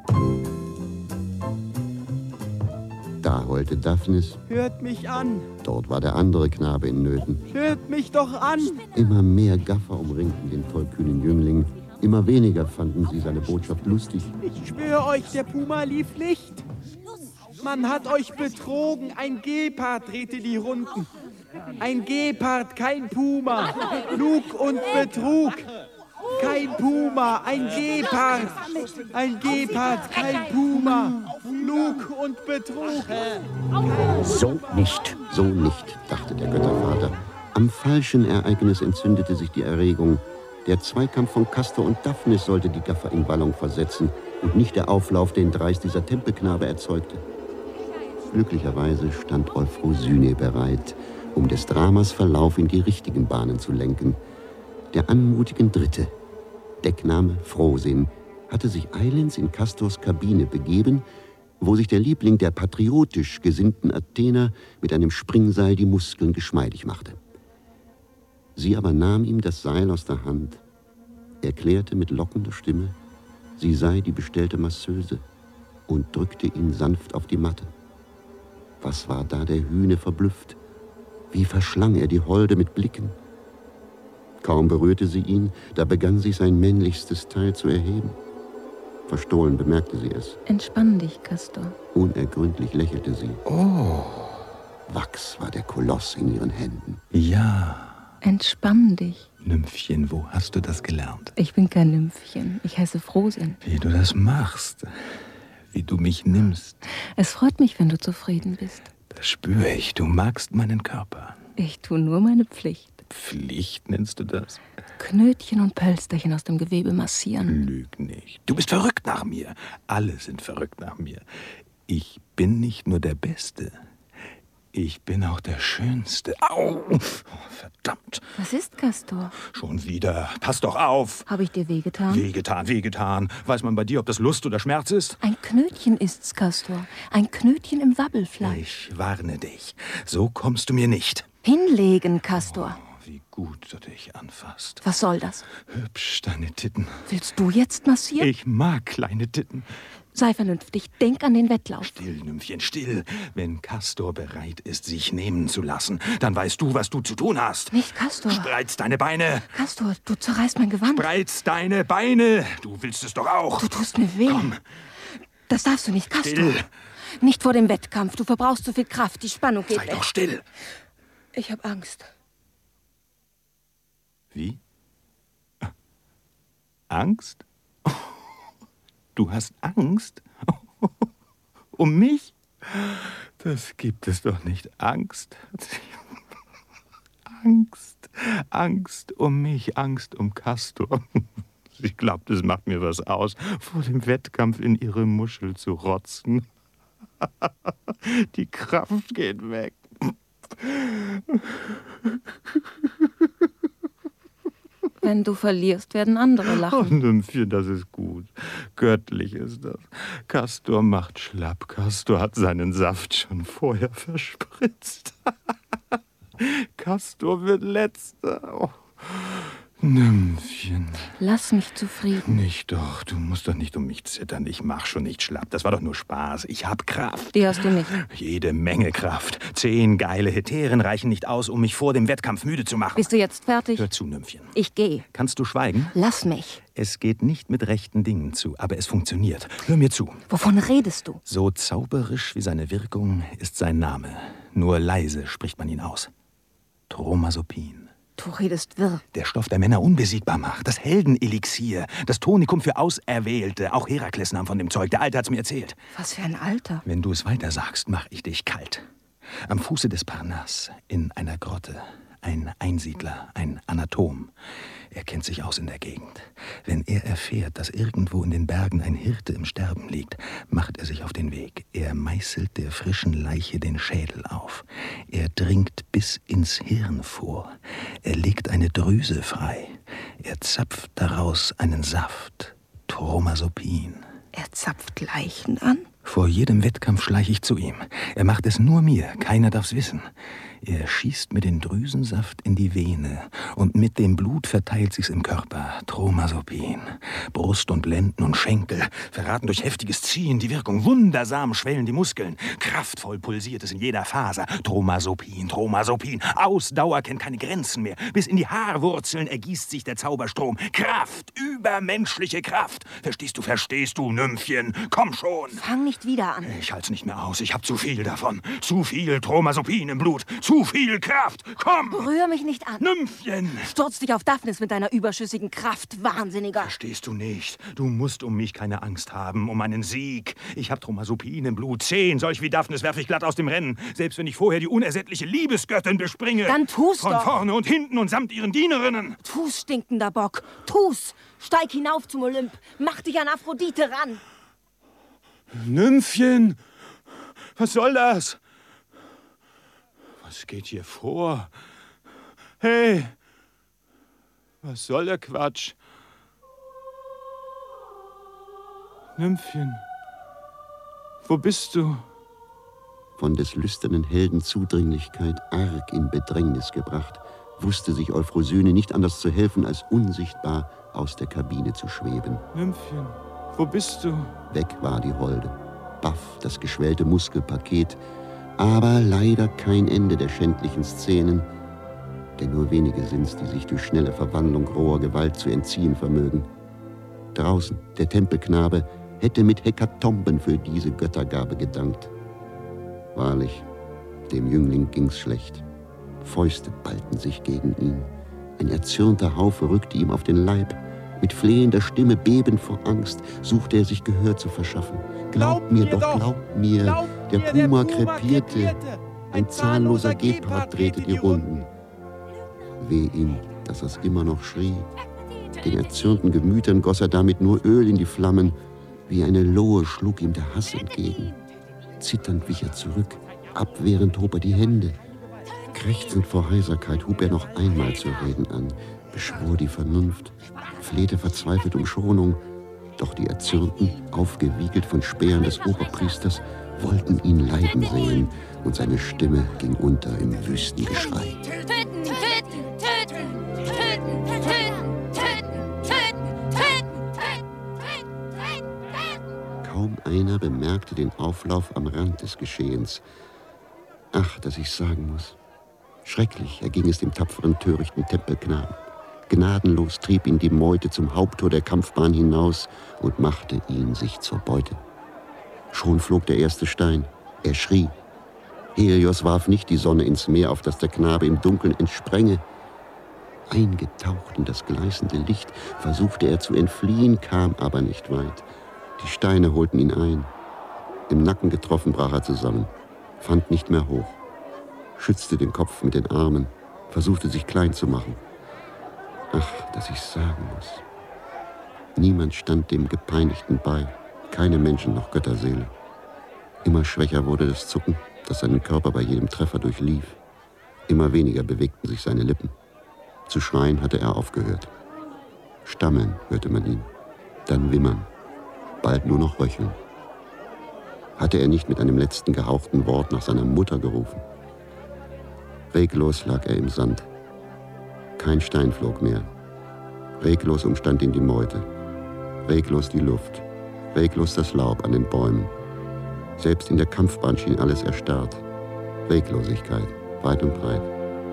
Da heulte Daphnis. Hört mich an. Dort war der andere Knabe in Nöten. Hört mich doch an. Immer mehr Gaffer umringten den tollkühnen Jüngling. Immer weniger fanden sie seine Botschaft lustig. Ich schwöre euch, der Puma lief nicht. Man hat euch betrogen. Ein Gepard drehte die Runden. Ein Gepard, kein Puma. Lug und Betrug. Kein Puma, ein Gepard. Ein Gepard, kein Puma. Lug und Betrug. So nicht, dachte der Göttervater. Am falschen Ereignis entzündete sich die Erregung. Der Zweikampf von Kastor und Daphnis sollte die Gaffer in Ballung versetzen und nicht der Auflauf, den dreist dieser Tempelknabe erzeugte. Glücklicherweise stand Euphrosyne bereit um des Dramas Verlauf in die richtigen Bahnen zu lenken. Der anmutigen Dritte, Deckname Frohsinn, hatte sich eilends in Castors Kabine begeben, wo sich der Liebling der patriotisch gesinnten Athener mit einem Springseil die Muskeln geschmeidig machte. Sie aber nahm ihm das Seil aus der Hand, erklärte mit lockender Stimme, sie sei die bestellte Masseuse und drückte ihn sanft auf die Matte. Was war da der Hühne verblüfft? Wie verschlang er die Holde mit Blicken? Kaum berührte sie ihn, da begann sich sein männlichstes Teil zu erheben. Verstohlen bemerkte sie es. Entspann dich, Castor. Unergründlich lächelte sie. Oh. Wachs war der Koloss in ihren Händen. Ja. Entspann dich. Nymphchen, wo hast du das gelernt? Ich bin kein Nymphchen. Ich heiße Frohsinn. Wie du das machst. Wie du mich nimmst. Es freut mich, wenn du zufrieden bist. Das spüre ich. Du magst meinen Körper. Ich tue nur meine Pflicht. Pflicht nennst du das? Knötchen und Pölsterchen aus dem Gewebe massieren. Lüg nicht. Du bist verrückt nach mir. Alle sind verrückt nach mir. Ich bin nicht nur der Beste. Ich bin auch der Schönste. Au! Oh, verdammt. Was ist, Castor? Schon wieder. Pass doch auf. Habe ich dir wehgetan? Wehgetan. Weiß man bei dir, ob das Lust oder Schmerz ist? Ein Knötchen ist's, Castor. Ein Knötchen im Wabbelfleisch. Ich warne dich. So kommst du mir nicht. Hinlegen, Castor. Oh, wie gut du dich anfasst. Was soll das? Hübsch, deine Titten. Willst du jetzt massieren? Ich mag kleine Titten. Sei vernünftig, denk an den Wettlauf. Still, Nymphchen, still. Wenn Castor bereit ist, sich nehmen zu lassen, dann weißt du, was du zu tun hast. Nicht Castor. Spreiz deine Beine. Castor, du zerreißt mein Gewand. Spreiz deine Beine. Du willst es doch auch. Du tust mir weh. Komm. Das darfst du nicht, Castor. Still. Nicht vor dem Wettkampf. Du verbrauchst zu viel Kraft. Die Spannung geht Sei weg. doch still. Ich habe Angst. Wie? Angst? Du hast Angst? Um mich? Das gibt es doch nicht. Angst. Angst um mich, Angst um Castor. Ich glaube, das macht mir was aus, vor dem Wettkampf in ihre Muschel zu rotzen. Die Kraft geht weg. Wenn du verlierst, werden andere lachen. Oh, Nymphchen, das ist gut. Göttlich ist das. Castor macht schlapp. Castor hat seinen Saft schon vorher verspritzt. Castor wird Letzter. Oh. Nymphchen. Lass mich zufrieden. Nicht doch. Du musst doch nicht um mich zittern. Ich mach schon nicht schlapp. Das war doch nur Spaß. Ich hab Kraft. Die hast du nicht. Jede Menge Kraft. 10 geile Hetären reichen nicht aus, um mich vor dem Wettkampf müde zu machen. Bist du jetzt fertig? Hör zu, Nymphchen. Ich gehe. Kannst du schweigen? Lass mich. Es geht nicht mit rechten Dingen zu, aber es funktioniert. Hör mir zu. Wovon redest du? So zauberisch wie seine Wirkung ist sein Name. Nur leise spricht man ihn aus. Tromasopin. Du redest wirr. Der Stoff, der Männer unbesiegbar macht. Das Heldenelixier. Das Tonikum für Auserwählte. Auch Herakles nahm von dem Zeug. Der Alte hat's mir erzählt. Was für ein Alter. Wenn du es weiter sagst, mach ich dich kalt. Am Fuße des Parnass, in einer Grotte. Ein Einsiedler, ein Anatom. Er kennt sich aus in der Gegend. Wenn er erfährt, dass irgendwo in den Bergen ein Hirte im Sterben liegt, macht er sich auf den Weg. Er meißelt der frischen Leiche den Schädel auf. Er dringt bis ins Hirn vor. Er legt eine Drüse frei. Er zapft daraus einen Saft. Tromasopin. Er zapft Leichen an? Vor jedem Wettkampf schleiche ich zu ihm. Er macht es nur mir, keiner darf's wissen. Er schießt mir den Drüsensaft in die Vene und mit dem Blut verteilt sich's im Körper. Tromasopin. Brust und Lenden und Schenkel verraten durch heftiges Ziehen die Wirkung. Wundersam schwellen die Muskeln. Kraftvoll pulsiert es in jeder Faser. Tromasopin. Ausdauer kennt keine Grenzen mehr. Bis in die Haarwurzeln ergießt sich der Zauberstrom. Kraft, übermenschliche Kraft. Verstehst du, Nymphchen? Komm schon. Fang nicht wieder an. Ich halt's nicht mehr aus. Ich hab zu viel davon. Zu viel Tromasopin im Blut. Zu viel Kraft! Komm! Berühr mich nicht an! Nymphchen! Stürz dich auf Daphnis mit deiner überschüssigen Kraft, Wahnsinniger! Verstehst du nicht? Du musst um mich keine Angst haben, um einen Sieg. Ich hab Tromasopin im Blut. 10 solch wie Daphnis werf ich glatt aus dem Rennen. Selbst wenn ich vorher die unersättliche Liebesgöttin bespringe. Dann tu's Von doch! Von vorne und hinten und samt ihren Dienerinnen. Tu's, stinkender Bock! Tu's! Steig hinauf zum Olymp! Mach dich an Aphrodite ran! Nymphchen! Was soll das? Was geht hier vor? Hey! Was soll der Quatsch? Nymphchen, wo bist du? Von des lüsternen Helden Zudringlichkeit arg in Bedrängnis gebracht, wusste sich Euphrosyne nicht anders zu helfen, als unsichtbar aus der Kabine zu schweben. Nymphchen, wo bist du? Weg war die Holde, baff das geschwellte Muskelpaket, aber leider kein Ende der schändlichen Szenen, denn nur wenige sind's, die sich durch schnelle Verwandlung roher Gewalt zu entziehen vermögen. Draußen, der Tempelknabe hätte mit Hekatomben für diese Göttergabe gedankt. Wahrlich, dem Jüngling ging's schlecht. Fäuste ballten sich gegen ihn. Ein erzürnter Haufe rückte ihm auf den Leib. Mit flehender Stimme, bebend vor Angst, suchte er sich Gehör zu verschaffen. Glaubt mir doch, glaubt mir, der Puma krepierte, ein zahnloser Gepard drehte die Runden. Weh ihm, dass er's immer noch schrie. Den erzürnten Gemütern goss er damit nur Öl in die Flammen. Wie eine Lohe schlug ihm der Hass entgegen. Zitternd wich er zurück, abwehrend hob er die Hände. Krächzend vor Heiserkeit hub er noch einmal zu reden an, beschwor die Vernunft, flehte verzweifelt um Schonung. Doch die Erzürnten, aufgewiegelt von Speeren des Oberpriesters, wollten ihn leiden sehen, und seine Stimme ging unter im wüsten Geschrei. Töten, töten, töten, töten, töten, töten, töten. Kaum einer bemerkte den Auflauf am Rand des Geschehens. Ach, dass ich's sagen muss. Schrecklich erging es dem tapferen, törichten Tempelknaben. Gnadenlos trieb ihn die Meute zum Haupttor der Kampfbahn hinaus und machte ihn sich zur Beute. Schon flog der erste Stein. Er schrie. Helios warf nicht die Sonne ins Meer, auf das der Knabe im Dunkeln entsprenge. Eingetaucht in das gleißende Licht versuchte er zu entfliehen, kam aber nicht weit. Die Steine holten ihn ein. Im Nacken getroffen brach er zusammen, fand nicht mehr hoch, schützte den Kopf mit den Armen, versuchte sich klein zu machen. Ach, dass ich's sagen muss. Niemand stand dem Gepeinigten bei, keine Menschen noch Götterseele. Immer schwächer wurde das Zucken, das seinen Körper bei jedem Treffer durchlief. Immer weniger bewegten sich seine Lippen. Zu schreien hatte er aufgehört. Stammeln hörte man ihn, dann wimmern, bald nur noch röcheln. Hatte er nicht mit einem letzten gehauchten Wort nach seiner Mutter gerufen? Reglos lag er im Sand. Kein Stein flog mehr. Reglos umstand ihn die Meute. Reglos die Luft. Reglos das Laub an den Bäumen. Selbst in der Kampfbahn schien alles erstarrt. Reglosigkeit, weit und breit.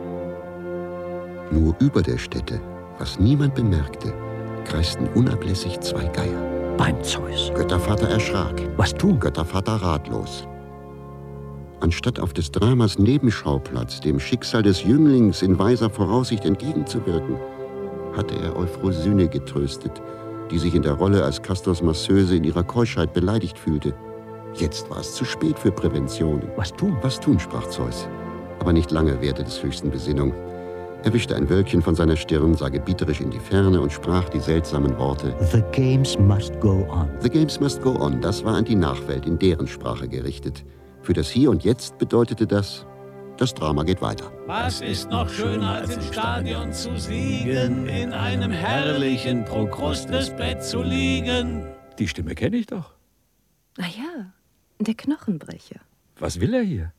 Nur über der Stätte, was niemand bemerkte, kreisten unablässig zwei Geier. Beim Zeus. Göttervater erschrak. Was tun? Göttervater ratlos. Anstatt auf des Dramas Nebenschauplatz dem Schicksal des Jünglings in weiser Voraussicht entgegenzuwirken, hatte er Euphrosyne getröstet, die sich in der Rolle als Kastors Masseuse in ihrer Keuschheit beleidigt fühlte. Jetzt war es zu spät für Prävention. Was tun? Was tun, sprach Zeus. Aber nicht lange währte des Höchsten Besinnung. Er wischte ein Wölkchen von seiner Stirn, sah gebieterisch in die Ferne und sprach die seltsamen Worte: The games must go on. The games must go on, das war an die Nachwelt in deren Sprache gerichtet. Für das Hier und Jetzt bedeutete das Drama geht weiter. Was ist noch schöner, als im Stadion zu siegen, in einem herrlichen Prokrustes-Bett zu liegen? Die Stimme kenne ich doch. Na ja, der Knochenbrecher. Was will er hier?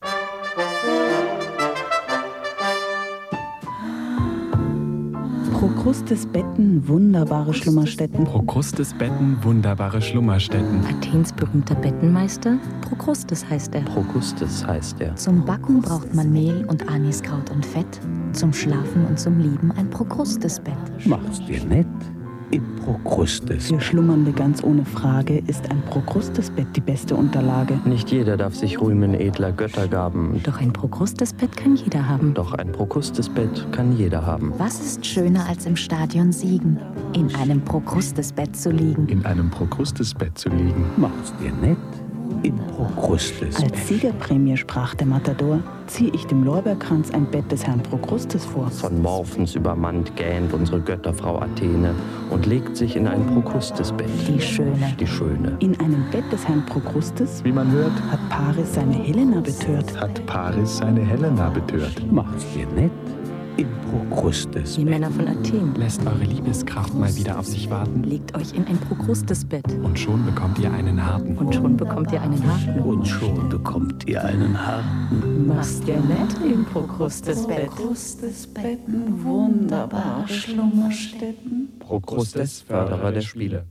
Prokrustes-Betten, wunderbare Schlummerstätten. Prokrustes-Betten, wunderbare Schlummerstätten. Athens berühmter Bettenmeister, Prokrustes heißt er. Prokrustes heißt er. Zum Backen braucht man Mehl und Aniskraut und Fett, zum Schlafen und zum Lieben ein Prokrustes-Bett. Mach's dir nett. Im Prokrustes. Für Schlummernde ganz ohne Frage ist ein Prokrustes-Bett die beste Unterlage. Nicht jeder darf sich rühmen edler Göttergaben. Doch ein Prokrustes-Bett kann jeder haben. Doch ein Prokrustes-Bett kann jeder haben. Was ist schöner als im Stadion siegen? In einem Prokrustes-Bett zu liegen. In einem Prokrustes-Bett zu liegen. Mach's dir nett. in Prokrustes. Als Siegerprämie, sprach der Matador, ziehe ich dem Lorbeerkranz ein Bett des Herrn Prokrustes vor. Von Morphens übermannt gähnt unsere Götterfrau Athene und legt sich in ein Prokrustesbett. Die Schöne. Die Schöne. In einem Bett des Herrn Prokrustes, Wie man hört, hat Paris seine Helena betört. hat Paris seine Helena betört. Macht's dir nett in Prokrustes. Die Männer von Athen. Lässt eure Liebeskraft mal wieder auf sich warten. Legt euch in ein Prokrustesbett. Und schon bekommt ihr einen harten. Und schon bekommt ihr einen harten. Und schon bekommt ihr einen harten. Machst dir nett im Prokrustesbett. Prokrustesbetten, wunderbare Schlummerstätten. Prokrustes, Förderer der Spiele.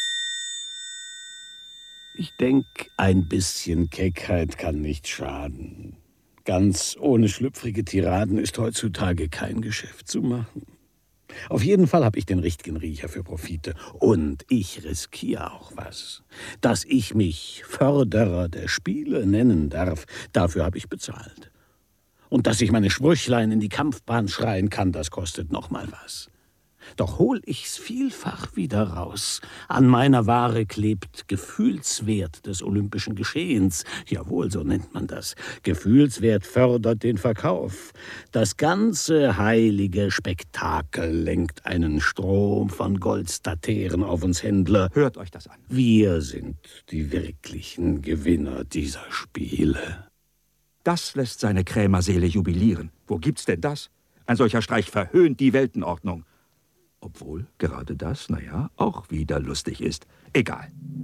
Ich denk, ein bisschen Keckheit kann nicht schaden. Ganz ohne schlüpfrige Tiraden ist heutzutage kein Geschäft zu machen. Auf jeden Fall habe ich den richtigen Riecher für Profite. Und ich riskiere auch was. Dass ich mich Förderer der Spiele nennen darf, dafür habe ich bezahlt. Und dass ich meine Sprüchlein in die Kampfbahn schreien kann, das kostet noch mal was. Doch hol ich's vielfach wieder raus. An meiner Ware klebt Gefühlswert des olympischen Geschehens. Jawohl, so nennt man das. Gefühlswert fördert den Verkauf. Das ganze heilige Spektakel lenkt einen Strom von Goldstateren auf uns Händler. Hört euch das an. Wir sind die wirklichen Gewinner dieser Spiele. Das lässt seine Krämerseele jubilieren. Wo gibt's denn das? Ein solcher Streich verhöhnt die Weltenordnung. Obwohl gerade das, naja, auch wieder lustig ist. Egal.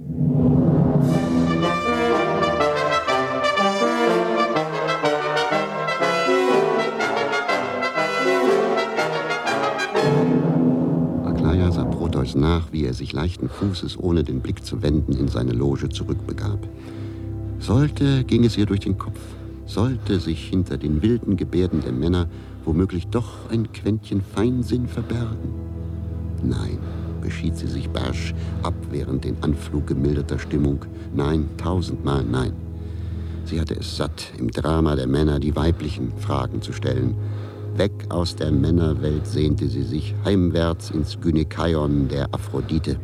Aglaia sah Proteus nach, wie er sich leichten Fußes, ohne den Blick zu wenden, in seine Loge zurückbegab. Ging es ihr durch den Kopf, sollte sich hinter den wilden Gebärden der Männer womöglich doch ein Quäntchen Feinsinn verbergen? Nein, beschied sie sich barsch, abwehrend den Anflug gemilderter Stimmung. Nein, 1000-mal nein. Sie hatte es satt, im Drama der Männer die weiblichen Fragen zu stellen. Weg aus der Männerwelt sehnte sie sich heimwärts ins Gynäkaion der Aphrodite.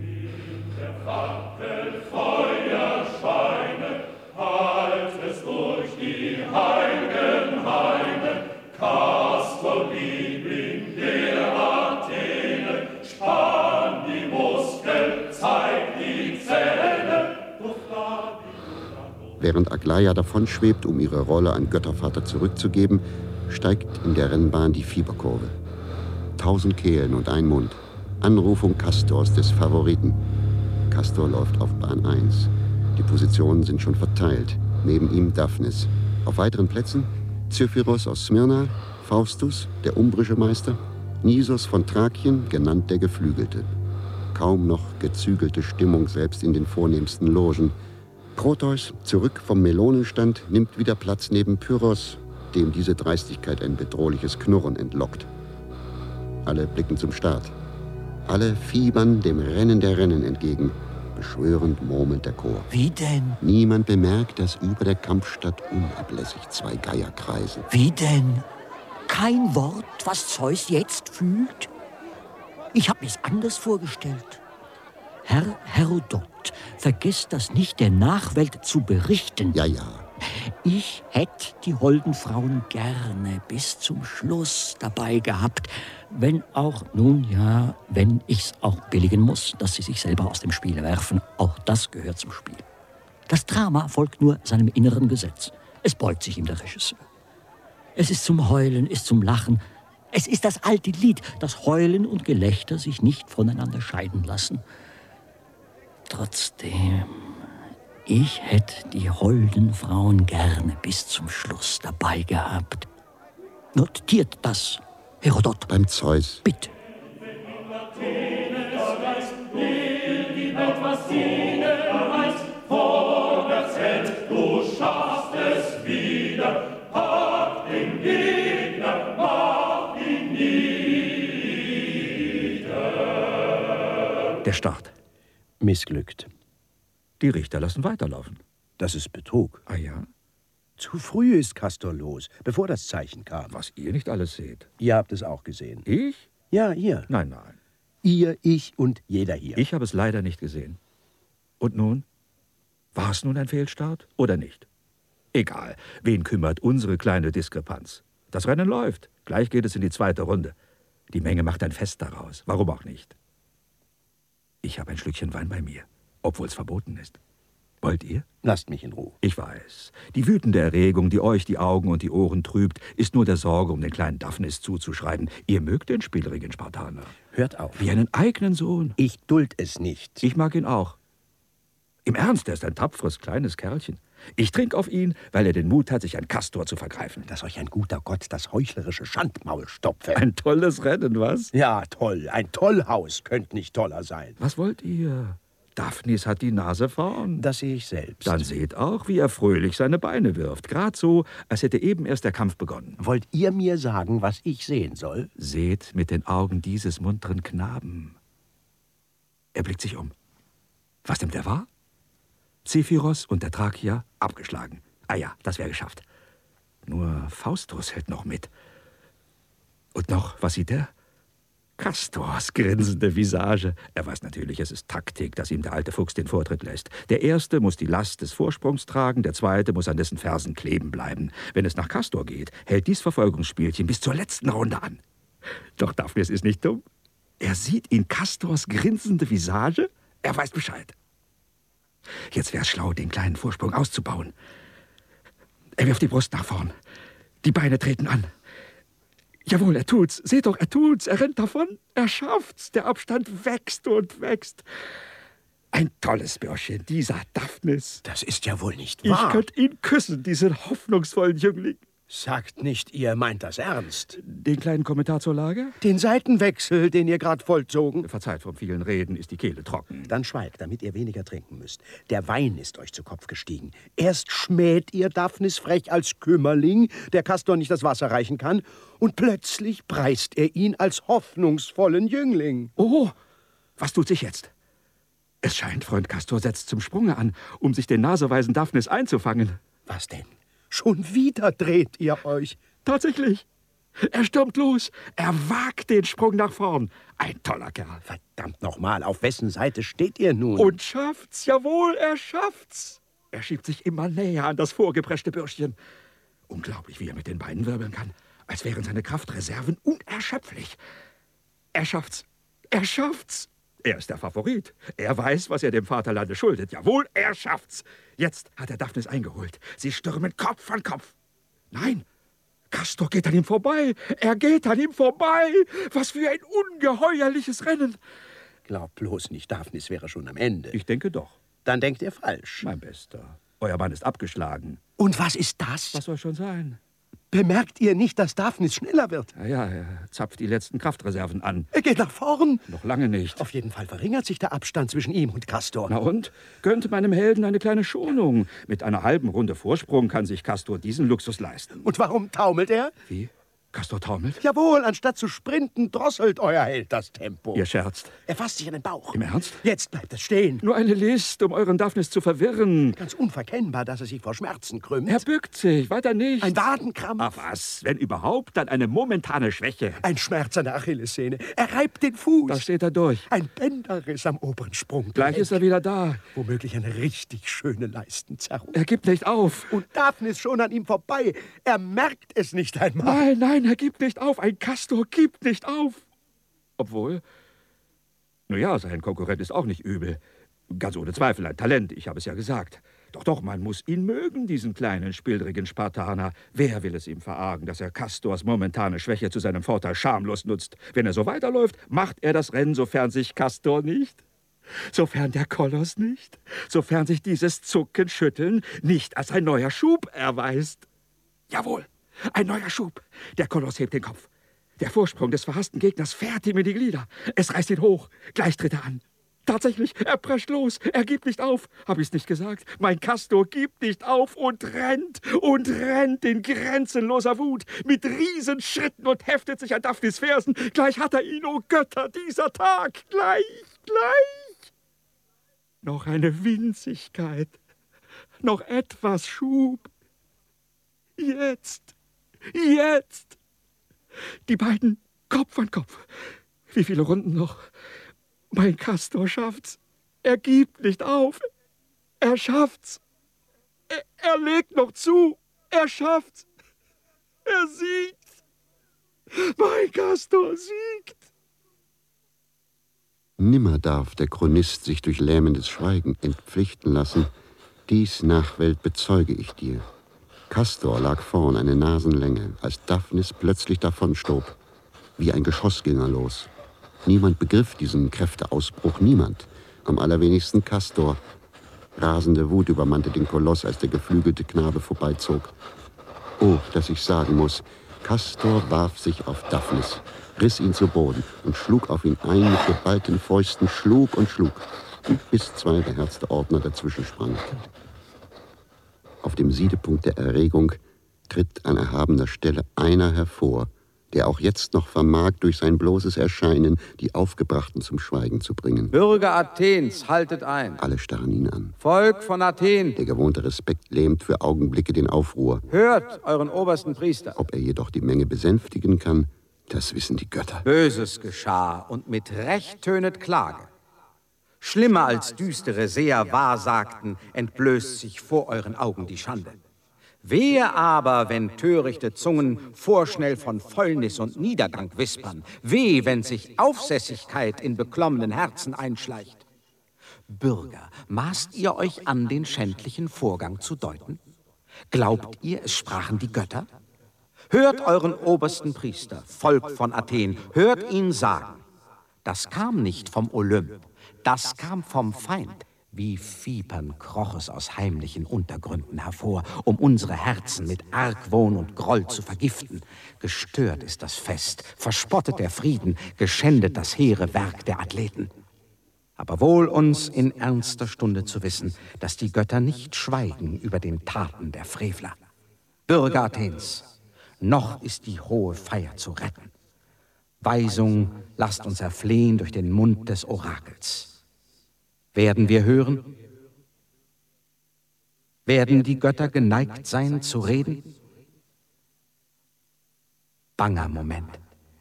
Während Aglaia davonschwebt, um ihre Rolle an Göttervater zurückzugeben, steigt in der Rennbahn die Fieberkurve. 1000 Kehlen und ein Mund. Anrufung Kastors, des Favoriten. Kastor läuft auf Bahn 1. Die Positionen sind schon verteilt. Neben ihm Daphnis. Auf weiteren Plätzen Zephyros aus Smyrna, Faustus, der umbrische Meister, Nisos von Thrakien, genannt der Geflügelte. Kaum noch gezügelte Stimmung selbst in den vornehmsten Logen. Proteus, zurück vom Melonenstand, nimmt wieder Platz neben Pyrrhos, dem diese Dreistigkeit ein bedrohliches Knurren entlockt. Alle blicken zum Start. Alle fiebern dem Rennen der Rennen entgegen. Beschwörend murmelt der Chor. Wie denn? Niemand bemerkt, dass über der Kampfstadt unablässig zwei Geier kreisen. Wie denn? Kein Wort, was Zeus jetzt fühlt? Ich habe mir's anders vorgestellt. Herr Herodot, vergesst das nicht, der Nachwelt zu berichten. Ja, ja. Ich hätte die holden Frauen gerne bis zum Schluss dabei gehabt. Wenn ich's auch billigen muss, dass sie sich selber aus dem Spiel werfen. Auch das gehört zum Spiel. Das Drama folgt nur seinem inneren Gesetz. Es beugt sich ihm der Regisseur. Es ist zum Heulen, ist zum Lachen. Es ist das alte Lied, dass Heulen und Gelächter sich nicht voneinander scheiden lassen. Trotzdem, ich hätte die holden Frauen gerne bis zum Schluss dabei gehabt. Notiert das, Herodot. Beim Zeus. Bitte. Du schaffst es wieder, pack den Gegner, mach ihn nieder. Der Start. Missglückt. Die Richter lassen weiterlaufen. Das ist Betrug. Ah ja? Zu früh ist Kastor los, bevor das Zeichen kam. Was ihr nicht alles seht. Ihr habt es auch gesehen. Ich? Ja, ihr. Nein, nein. Ihr, ich und jeder hier. Ich habe es leider nicht gesehen. Und nun? War es nun ein Fehlstart oder nicht? Egal, wen kümmert unsere kleine Diskrepanz? Das Rennen läuft, gleich geht es in die zweite Runde. Die Menge macht ein Fest daraus, warum auch nicht? Ich habe ein Schlückchen Wein bei mir, obwohl es verboten ist. Wollt ihr? Lasst mich in Ruhe. Ich weiß. Die wütende Erregung, die euch die Augen und die Ohren trübt, ist nur der Sorge um den kleinen Daphnis zuzuschreiben. Ihr mögt den spielerigen Spartaner. Hört auf. Wie einen eigenen Sohn. Ich duld es nicht. Ich mag ihn auch. Im Ernst, er ist ein tapferes, kleines Kerlchen. Ich trinke auf ihn, weil er den Mut hat, sich an Kastor zu vergreifen. Dass euch ein guter Gott das heuchlerische Schandmaul stopfe. Ein tolles Rennen, was? Ja, toll. Ein Tollhaus könnte nicht toller sein. Was wollt ihr? Daphnis hat die Nase vorn. Das sehe ich selbst. Dann seht auch, wie er fröhlich seine Beine wirft. Gerade so, als hätte eben erst der Kampf begonnen. Wollt ihr mir sagen, was ich sehen soll? Seht mit den Augen dieses munteren Knaben. Er blickt sich um. Was nimmt er wahr? Zephyros und der Thrakier abgeschlagen. Ah ja, das wäre geschafft. Nur Faustus hält noch mit. Und noch, was sieht er? Kastors grinsende Visage. Er weiß natürlich, es ist Taktik, dass ihm der alte Fuchs den Vortritt lässt. Der Erste muss die Last des Vorsprungs tragen, der Zweite muss an dessen Fersen kleben bleiben. Wenn es nach Kastor geht, hält dies Verfolgungsspielchen bis zur letzten Runde an. Doch Daphnis ist nicht dumm. Er sieht in Kastors grinsende Visage, er weiß Bescheid. Jetzt wäre es schlau, den kleinen Vorsprung auszubauen. Er wirft die Brust nach vorn. Die Beine treten an. Jawohl, er tut's. Seht doch, er tut's. Er rennt davon. Er schafft's. Der Abstand wächst und wächst. Ein tolles Bürschchen, dieser Daphnis. Das ist ja wohl nicht wahr. Ich könnte ihn küssen, diesen hoffnungsvollen Jüngling. Sagt nicht, ihr meint das ernst. Den kleinen Kommentar zur Lage? Den Seitenwechsel, den ihr gerade vollzogen. Verzeiht, vom vielen Reden ist die Kehle trocken. Dann schweigt, damit ihr weniger trinken müsst. Der Wein ist euch zu Kopf gestiegen. Erst schmäht ihr Daphnis frech als Kümmerling, der Kastor nicht das Wasser reichen kann, und plötzlich preist er ihn als hoffnungsvollen Jüngling. Oh, was tut sich jetzt? Es scheint, Freund Kastor setzt zum Sprunge an, um sich den naseweisen Daphnis einzufangen. Was denn? Schon wieder dreht ihr euch. Tatsächlich. Er stürmt los. Er wagt den Sprung nach vorn. Ein toller Kerl. Verdammt nochmal, auf wessen Seite steht ihr nun? Und schafft's, jawohl, er schafft's. Er schiebt sich immer näher an das vorgepreschte Bürschchen. Unglaublich, wie er mit den Beinen wirbeln kann, als wären seine Kraftreserven unerschöpflich. Er schafft's. Er schafft's. Er ist der Favorit. Er weiß, was er dem Vaterlande schuldet. Jawohl, er schafft's. Jetzt hat er Daphnis eingeholt. Sie stürmen Kopf an Kopf. Nein, Kastor geht an ihm vorbei. Er geht an ihm vorbei. Was für ein ungeheuerliches Rennen. Glaubt bloß nicht, Daphnis wäre schon am Ende. Ich denke doch. Dann denkt ihr falsch. Mein Bester, euer Mann ist abgeschlagen. Und was ist das? Was soll schon sein? Bemerkt ihr nicht, dass Daphnis schneller wird? Ja, er zapft die letzten Kraftreserven an. Er geht nach vorn. Noch lange nicht. Auf jeden Fall verringert sich der Abstand zwischen ihm und Kastor. Na und? Gönnt meinem Helden eine kleine Schonung. Mit einer halben Runde Vorsprung kann sich Kastor diesen Luxus leisten. Und warum taumelt er? Wie? Kastor taumelt? Jawohl, anstatt zu sprinten, drosselt euer Held das Tempo. Ihr scherzt. Er fasst sich an den Bauch. Im Ernst? Jetzt bleibt es stehen. Nur eine List, um euren Daphnis zu verwirren. Ganz unverkennbar, dass er sich vor Schmerzen krümmt. Er bückt sich, weiter nicht. Ein Wadenkrampf. Ach was, wenn überhaupt, dann eine momentane Schwäche. Ein Schmerz an der Achillessehne. Er reibt den Fuß. Da steht er durch. Ein Bänderriss am oberen Sprung. Gleich ist er wieder da. Womöglich eine richtig schöne Leistenzerrung. Er gibt nicht auf. Und Daphnis schon an ihm vorbei. Er merkt es nicht einmal. Nein, nein, er gibt nicht auf. Ein Kastor gibt nicht auf. Obwohl, naja, sein Konkurrent ist auch nicht übel. Ganz ohne Zweifel ein Talent, ich habe es ja gesagt. Doch, man muss ihn mögen, diesen kleinen, spieldrigen Spartaner. Wer will es ihm verargen, dass er Kastors momentane Schwäche zu seinem Vorteil schamlos nutzt? Wenn er so weiterläuft, macht er das Rennen, sofern sich Kastor nicht, sofern der Koloss nicht, sofern sich dieses Zucken, Schütteln nicht als ein neuer Schub erweist. Jawohl, ein neuer Schub. Der Koloss hebt den Kopf. Der Vorsprung des verhassten Gegners fährt ihm in die Glieder. Es reißt ihn hoch. Gleich tritt er an. Tatsächlich, er prescht los. Er gibt nicht auf. Hab ich's nicht gesagt? Mein Kastor gibt nicht auf und rennt in grenzenloser Wut mit Riesenschritten und heftet sich an Daphnis Fersen. Gleich hat er ihn, oh Götter, dieser Tag. Gleich. Noch eine Winzigkeit. Noch etwas Schub. Jetzt. Die beiden Kopf an Kopf. Wie viele Runden noch? Mein Kastor schafft's. Er gibt nicht auf. Er schafft's. Er legt noch zu. Er schafft's. Er siegt. Mein Castor siegt. Nimmer darf der Chronist sich durch lähmendes Schweigen entpflichten lassen. Dies Nachwelt bezeuge ich dir. Castor lag vorn eine Nasenlänge, als Daphnis plötzlich davonstob. Wie ein Geschoss ging er los. Niemand begriff diesen Kräfteausbruch, niemand. Am allerwenigsten Castor. Rasende Wut übermannte den Koloss, als der geflügelte Knabe vorbeizog. Oh, dass ich sagen muss, Castor warf sich auf Daphnis, riss ihn zu Boden und schlug auf ihn ein mit geballten Fäusten, schlug, bis zwei beherzte Ordner dazwischen sprangen. Auf dem Siedepunkt der Erregung tritt an erhabener Stelle einer hervor, der auch jetzt noch vermag, durch sein bloßes Erscheinen die Aufgebrachten zum Schweigen zu bringen. Bürger Athens, haltet ein. Alle starren ihn an. Volk von Athen. Der gewohnte Respekt lähmt für Augenblicke den Aufruhr. Hört euren obersten Priester. Ob er jedoch die Menge besänftigen kann, das wissen die Götter. Böses geschah und mit Recht tönet Klage. Schlimmer als düstere Seher wahrsagten, entblößt sich vor euren Augen die Schande. Wehe aber, wenn törichte Zungen vorschnell von Fäulnis und Niedergang wispern. Weh, wenn sich Aufsässigkeit in beklommenen Herzen einschleicht. Bürger, maßt ihr euch an, den schändlichen Vorgang zu deuten? Glaubt ihr, es sprachen die Götter? Hört euren obersten Priester, Volk von Athen, hört ihn sagen. Das kam nicht vom Olymp, das kam vom Feind. Wie Vipern kroch es aus heimlichen Untergründen hervor, um unsere Herzen mit Argwohn und Groll zu vergiften. Gestört ist das Fest, verspottet der Frieden, geschändet das hehre Werk der Athleten. Aber wohl uns in ernster Stunde zu wissen, dass die Götter nicht schweigen über den Taten der Frevler. Bürger Athens, noch ist die hohe Feier zu retten. Weisung lasst uns erflehen durch den Mund des Orakels. Werden wir hören? Werden die Götter geneigt sein zu reden? Banger Moment.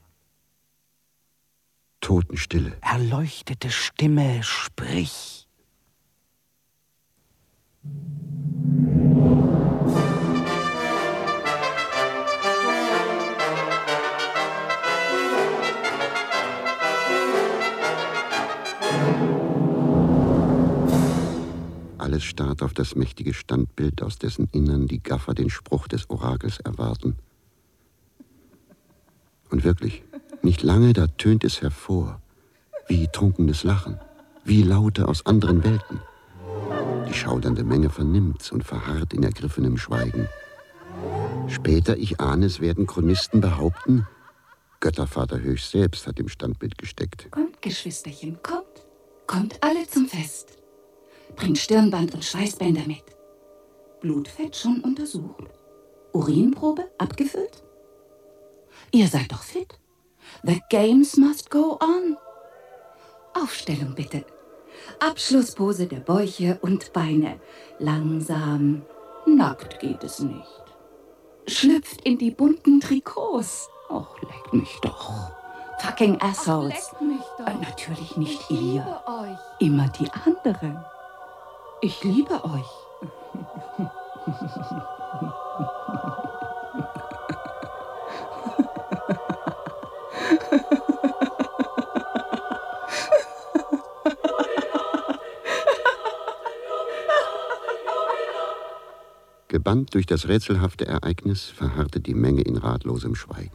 Totenstille. Erleuchtete Stimme, sprich. Alles starrt auf das mächtige Standbild, aus dessen Innern die Gaffer den Spruch des Orakels erwarten. Und wirklich, nicht lange, da tönt es hervor, wie trunkenes Lachen, wie Laute aus anderen Welten. Die schaudernde Menge vernimmt's und verharrt in ergriffenem Schweigen. Später, ich ahne es, werden Chronisten behaupten, Göttervater höchst selbst hat im Standbild gesteckt. Kommt, Geschwisterchen, kommt alle zum Fest. Bringt Stirnband und Schweißbänder mit. Blutfett schon untersucht. Urinprobe abgefüllt. Ihr seid doch fit. The games must go on. Aufstellung bitte. Abschlusspose der Bäuche und Beine. Langsam. Nackt geht es nicht. Schlüpft in die bunten Trikots. Och, leckt mich doch. Fucking assholes. Leckt mich doch. Natürlich nicht Ich ihr. liebe euch. Immer die anderen. Ich liebe euch. Gebannt durch das rätselhafte Ereignis verharrte die Menge in ratlosem Schweigen.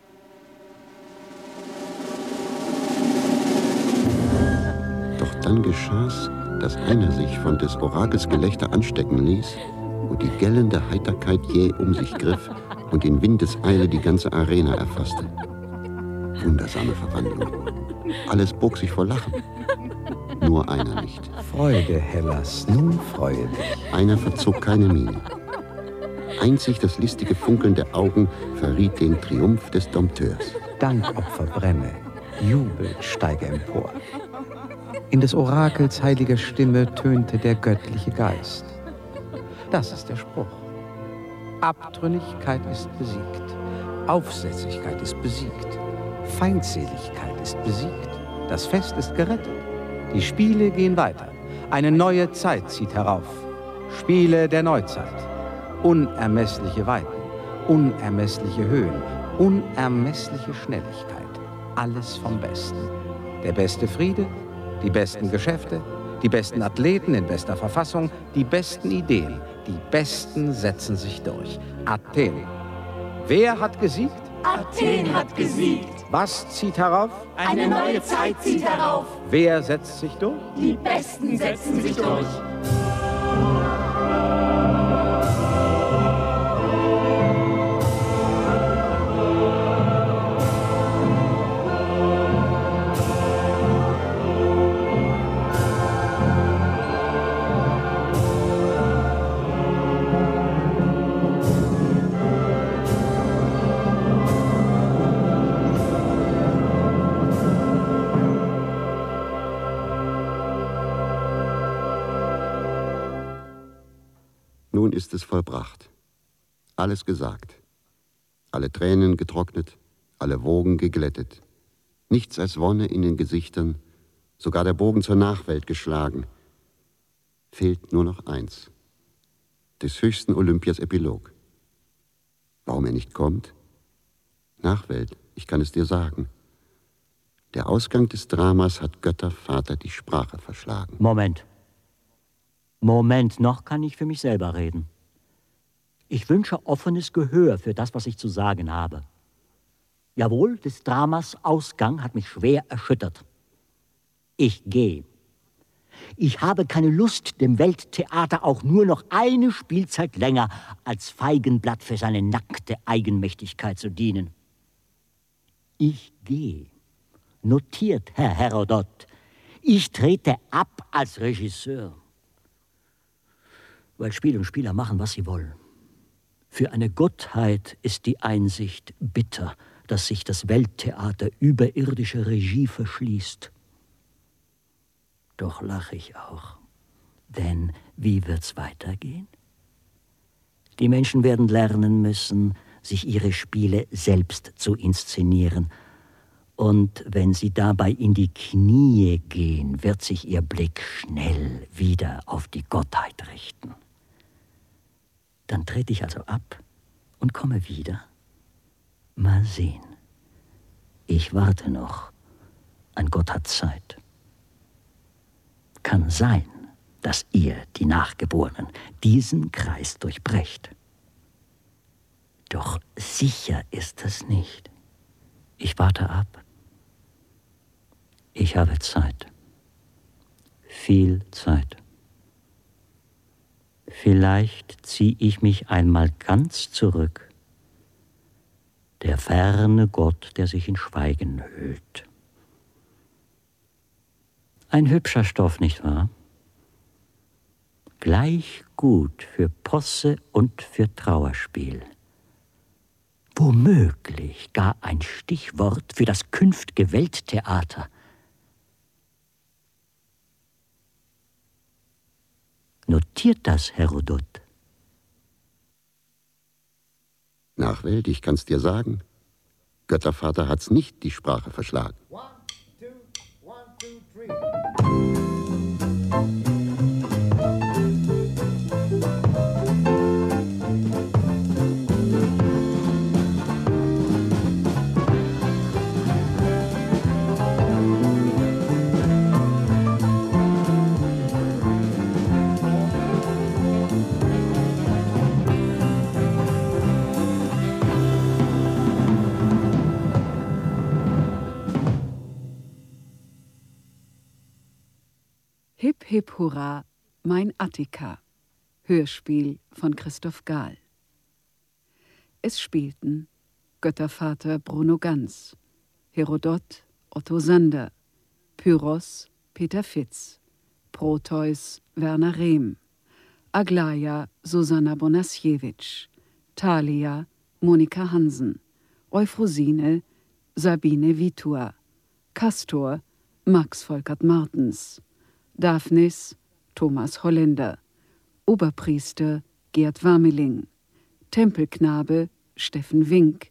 Doch dann geschah's, dass einer sich von des Orakels Gelächter anstecken ließ und die gellende Heiterkeit jäh um sich griff und in Windeseile die ganze Arena erfasste. Wundersame Verwandlung. Alles bog sich vor Lachen. Nur einer nicht. Freude, Hellas, nun freue dich. Einer verzog keine Miene. Einzig das listige Funkeln der Augen verriet den Triumph des Dompteurs. Dankopfer brenne, Jubel steige empor. In des Orakels heiliger Stimme tönte der göttliche Geist. Das ist der Spruch. Abtrünnigkeit ist besiegt, Aufsässigkeit ist besiegt, Feindseligkeit ist besiegt, das Fest ist gerettet, die Spiele gehen weiter, Eine neue Zeit zieht herauf. Spiele der Neuzeit. Unermessliche Weiten, unermessliche Höhen, unermessliche Schnelligkeit. Alles vom Besten. Der beste Friede, die besten Geschäfte, die besten Athleten in bester Verfassung, die besten Ideen, die Besten setzen sich durch. Athen. Wer hat gesiegt? Athen hat gesiegt. Was zieht herauf? Eine neue Zeit zieht herauf. Wer setzt sich durch? Die Besten setzen sich durch. Nun ist es vollbracht. Alles gesagt. Alle Tränen getrocknet, alle Wogen geglättet. Nichts als Wonne in den Gesichtern, sogar der Bogen zur Nachwelt geschlagen. Fehlt nur noch eins. Des höchsten Olympias Epilog. Warum er nicht kommt? Nachwelt, ich kann es dir sagen. Der Ausgang des Dramas hat Göttervater die Sprache verschlagen. Moment, noch kann ich für mich selber reden. Ich wünsche offenes Gehör für das, was ich zu sagen habe. Jawohl, des Dramas Ausgang hat mich schwer erschüttert. Ich gehe. Ich habe keine Lust, dem Welttheater auch nur noch eine Spielzeit länger als Feigenblatt für seine nackte Eigenmächtigkeit zu dienen. Ich gehe. Notiert, Herr Herodot. Ich trete ab als Regisseur. Weil Spiel und Spieler machen, was sie wollen. Für eine Gottheit ist die Einsicht bitter, dass sich das Welttheater überirdische Regie verschließt. Doch lache ich auch. Denn wie wird's weitergehen? Die Menschen werden lernen müssen, sich ihre Spiele selbst zu inszenieren. Und wenn sie dabei in die Knie gehen, wird sich ihr Blick schnell wieder auf die Gottheit richten. Dann trete ich also ab und komme wieder. Mal sehen. Ich warte noch. Ein Gott hat Zeit. Kann sein, dass ihr, die Nachgeborenen, diesen Kreis durchbrecht. Doch sicher ist es nicht. Ich warte ab. Ich habe Zeit. Viel Zeit. Vielleicht ziehe ich mich einmal ganz zurück. Der ferne Gott, der sich in Schweigen hüllt. Ein hübscher Stoff, nicht wahr? Gleich gut für Posse und für Trauerspiel. Womöglich gar ein Stichwort für das künftige Welttheater. Notiert das, Herodot. Nachwelt, ich kann's dir sagen. Göttervater hat's nicht die Sprache verschlagen. 1, 2, 1, 2, 3. Hip Hip Hurra, mein Attika. Hörspiel von Christoph Gahl. Es spielten Göttervater Bruno Ganz, Herodot Otto Sander, Pyrrhos Peter Fitz, Proteus Werner Rehm, Aglaja Susanna Bonasiewicz, Thalia Monika Hansen, Euphrosyne Sabine Vitua, Castor Max Volkert Martens, Daphnis Thomas Holländer, Oberpriester Gerd Warmeling, Tempelknabe Steffen Wink,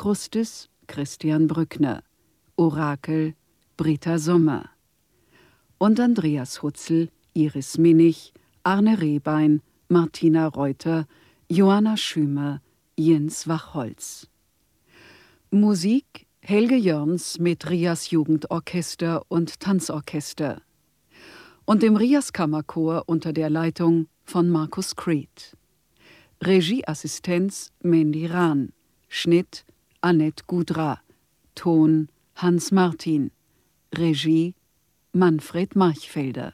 Prokrustes Christian Brückner, Orakel Britta Sommer, und Andreas Hutzel, Iris Minich, Arne Rehbein, Martina Reuter, Johanna Schümer, Jens Wachholz. Musik Helge Jörns mit Rias Jugendorchester und Tanzorchester und dem Rias Kammerchor unter der Leitung von Markus Creed. Regieassistenz Mandy Rahn, Schnitt Annette Gudra, Ton Hans Martin, Regie Manfred Marchfelder.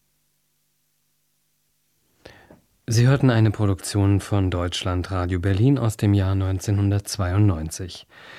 Sie hörten eine Produktion von Deutschlandradio Berlin aus dem Jahr 1992.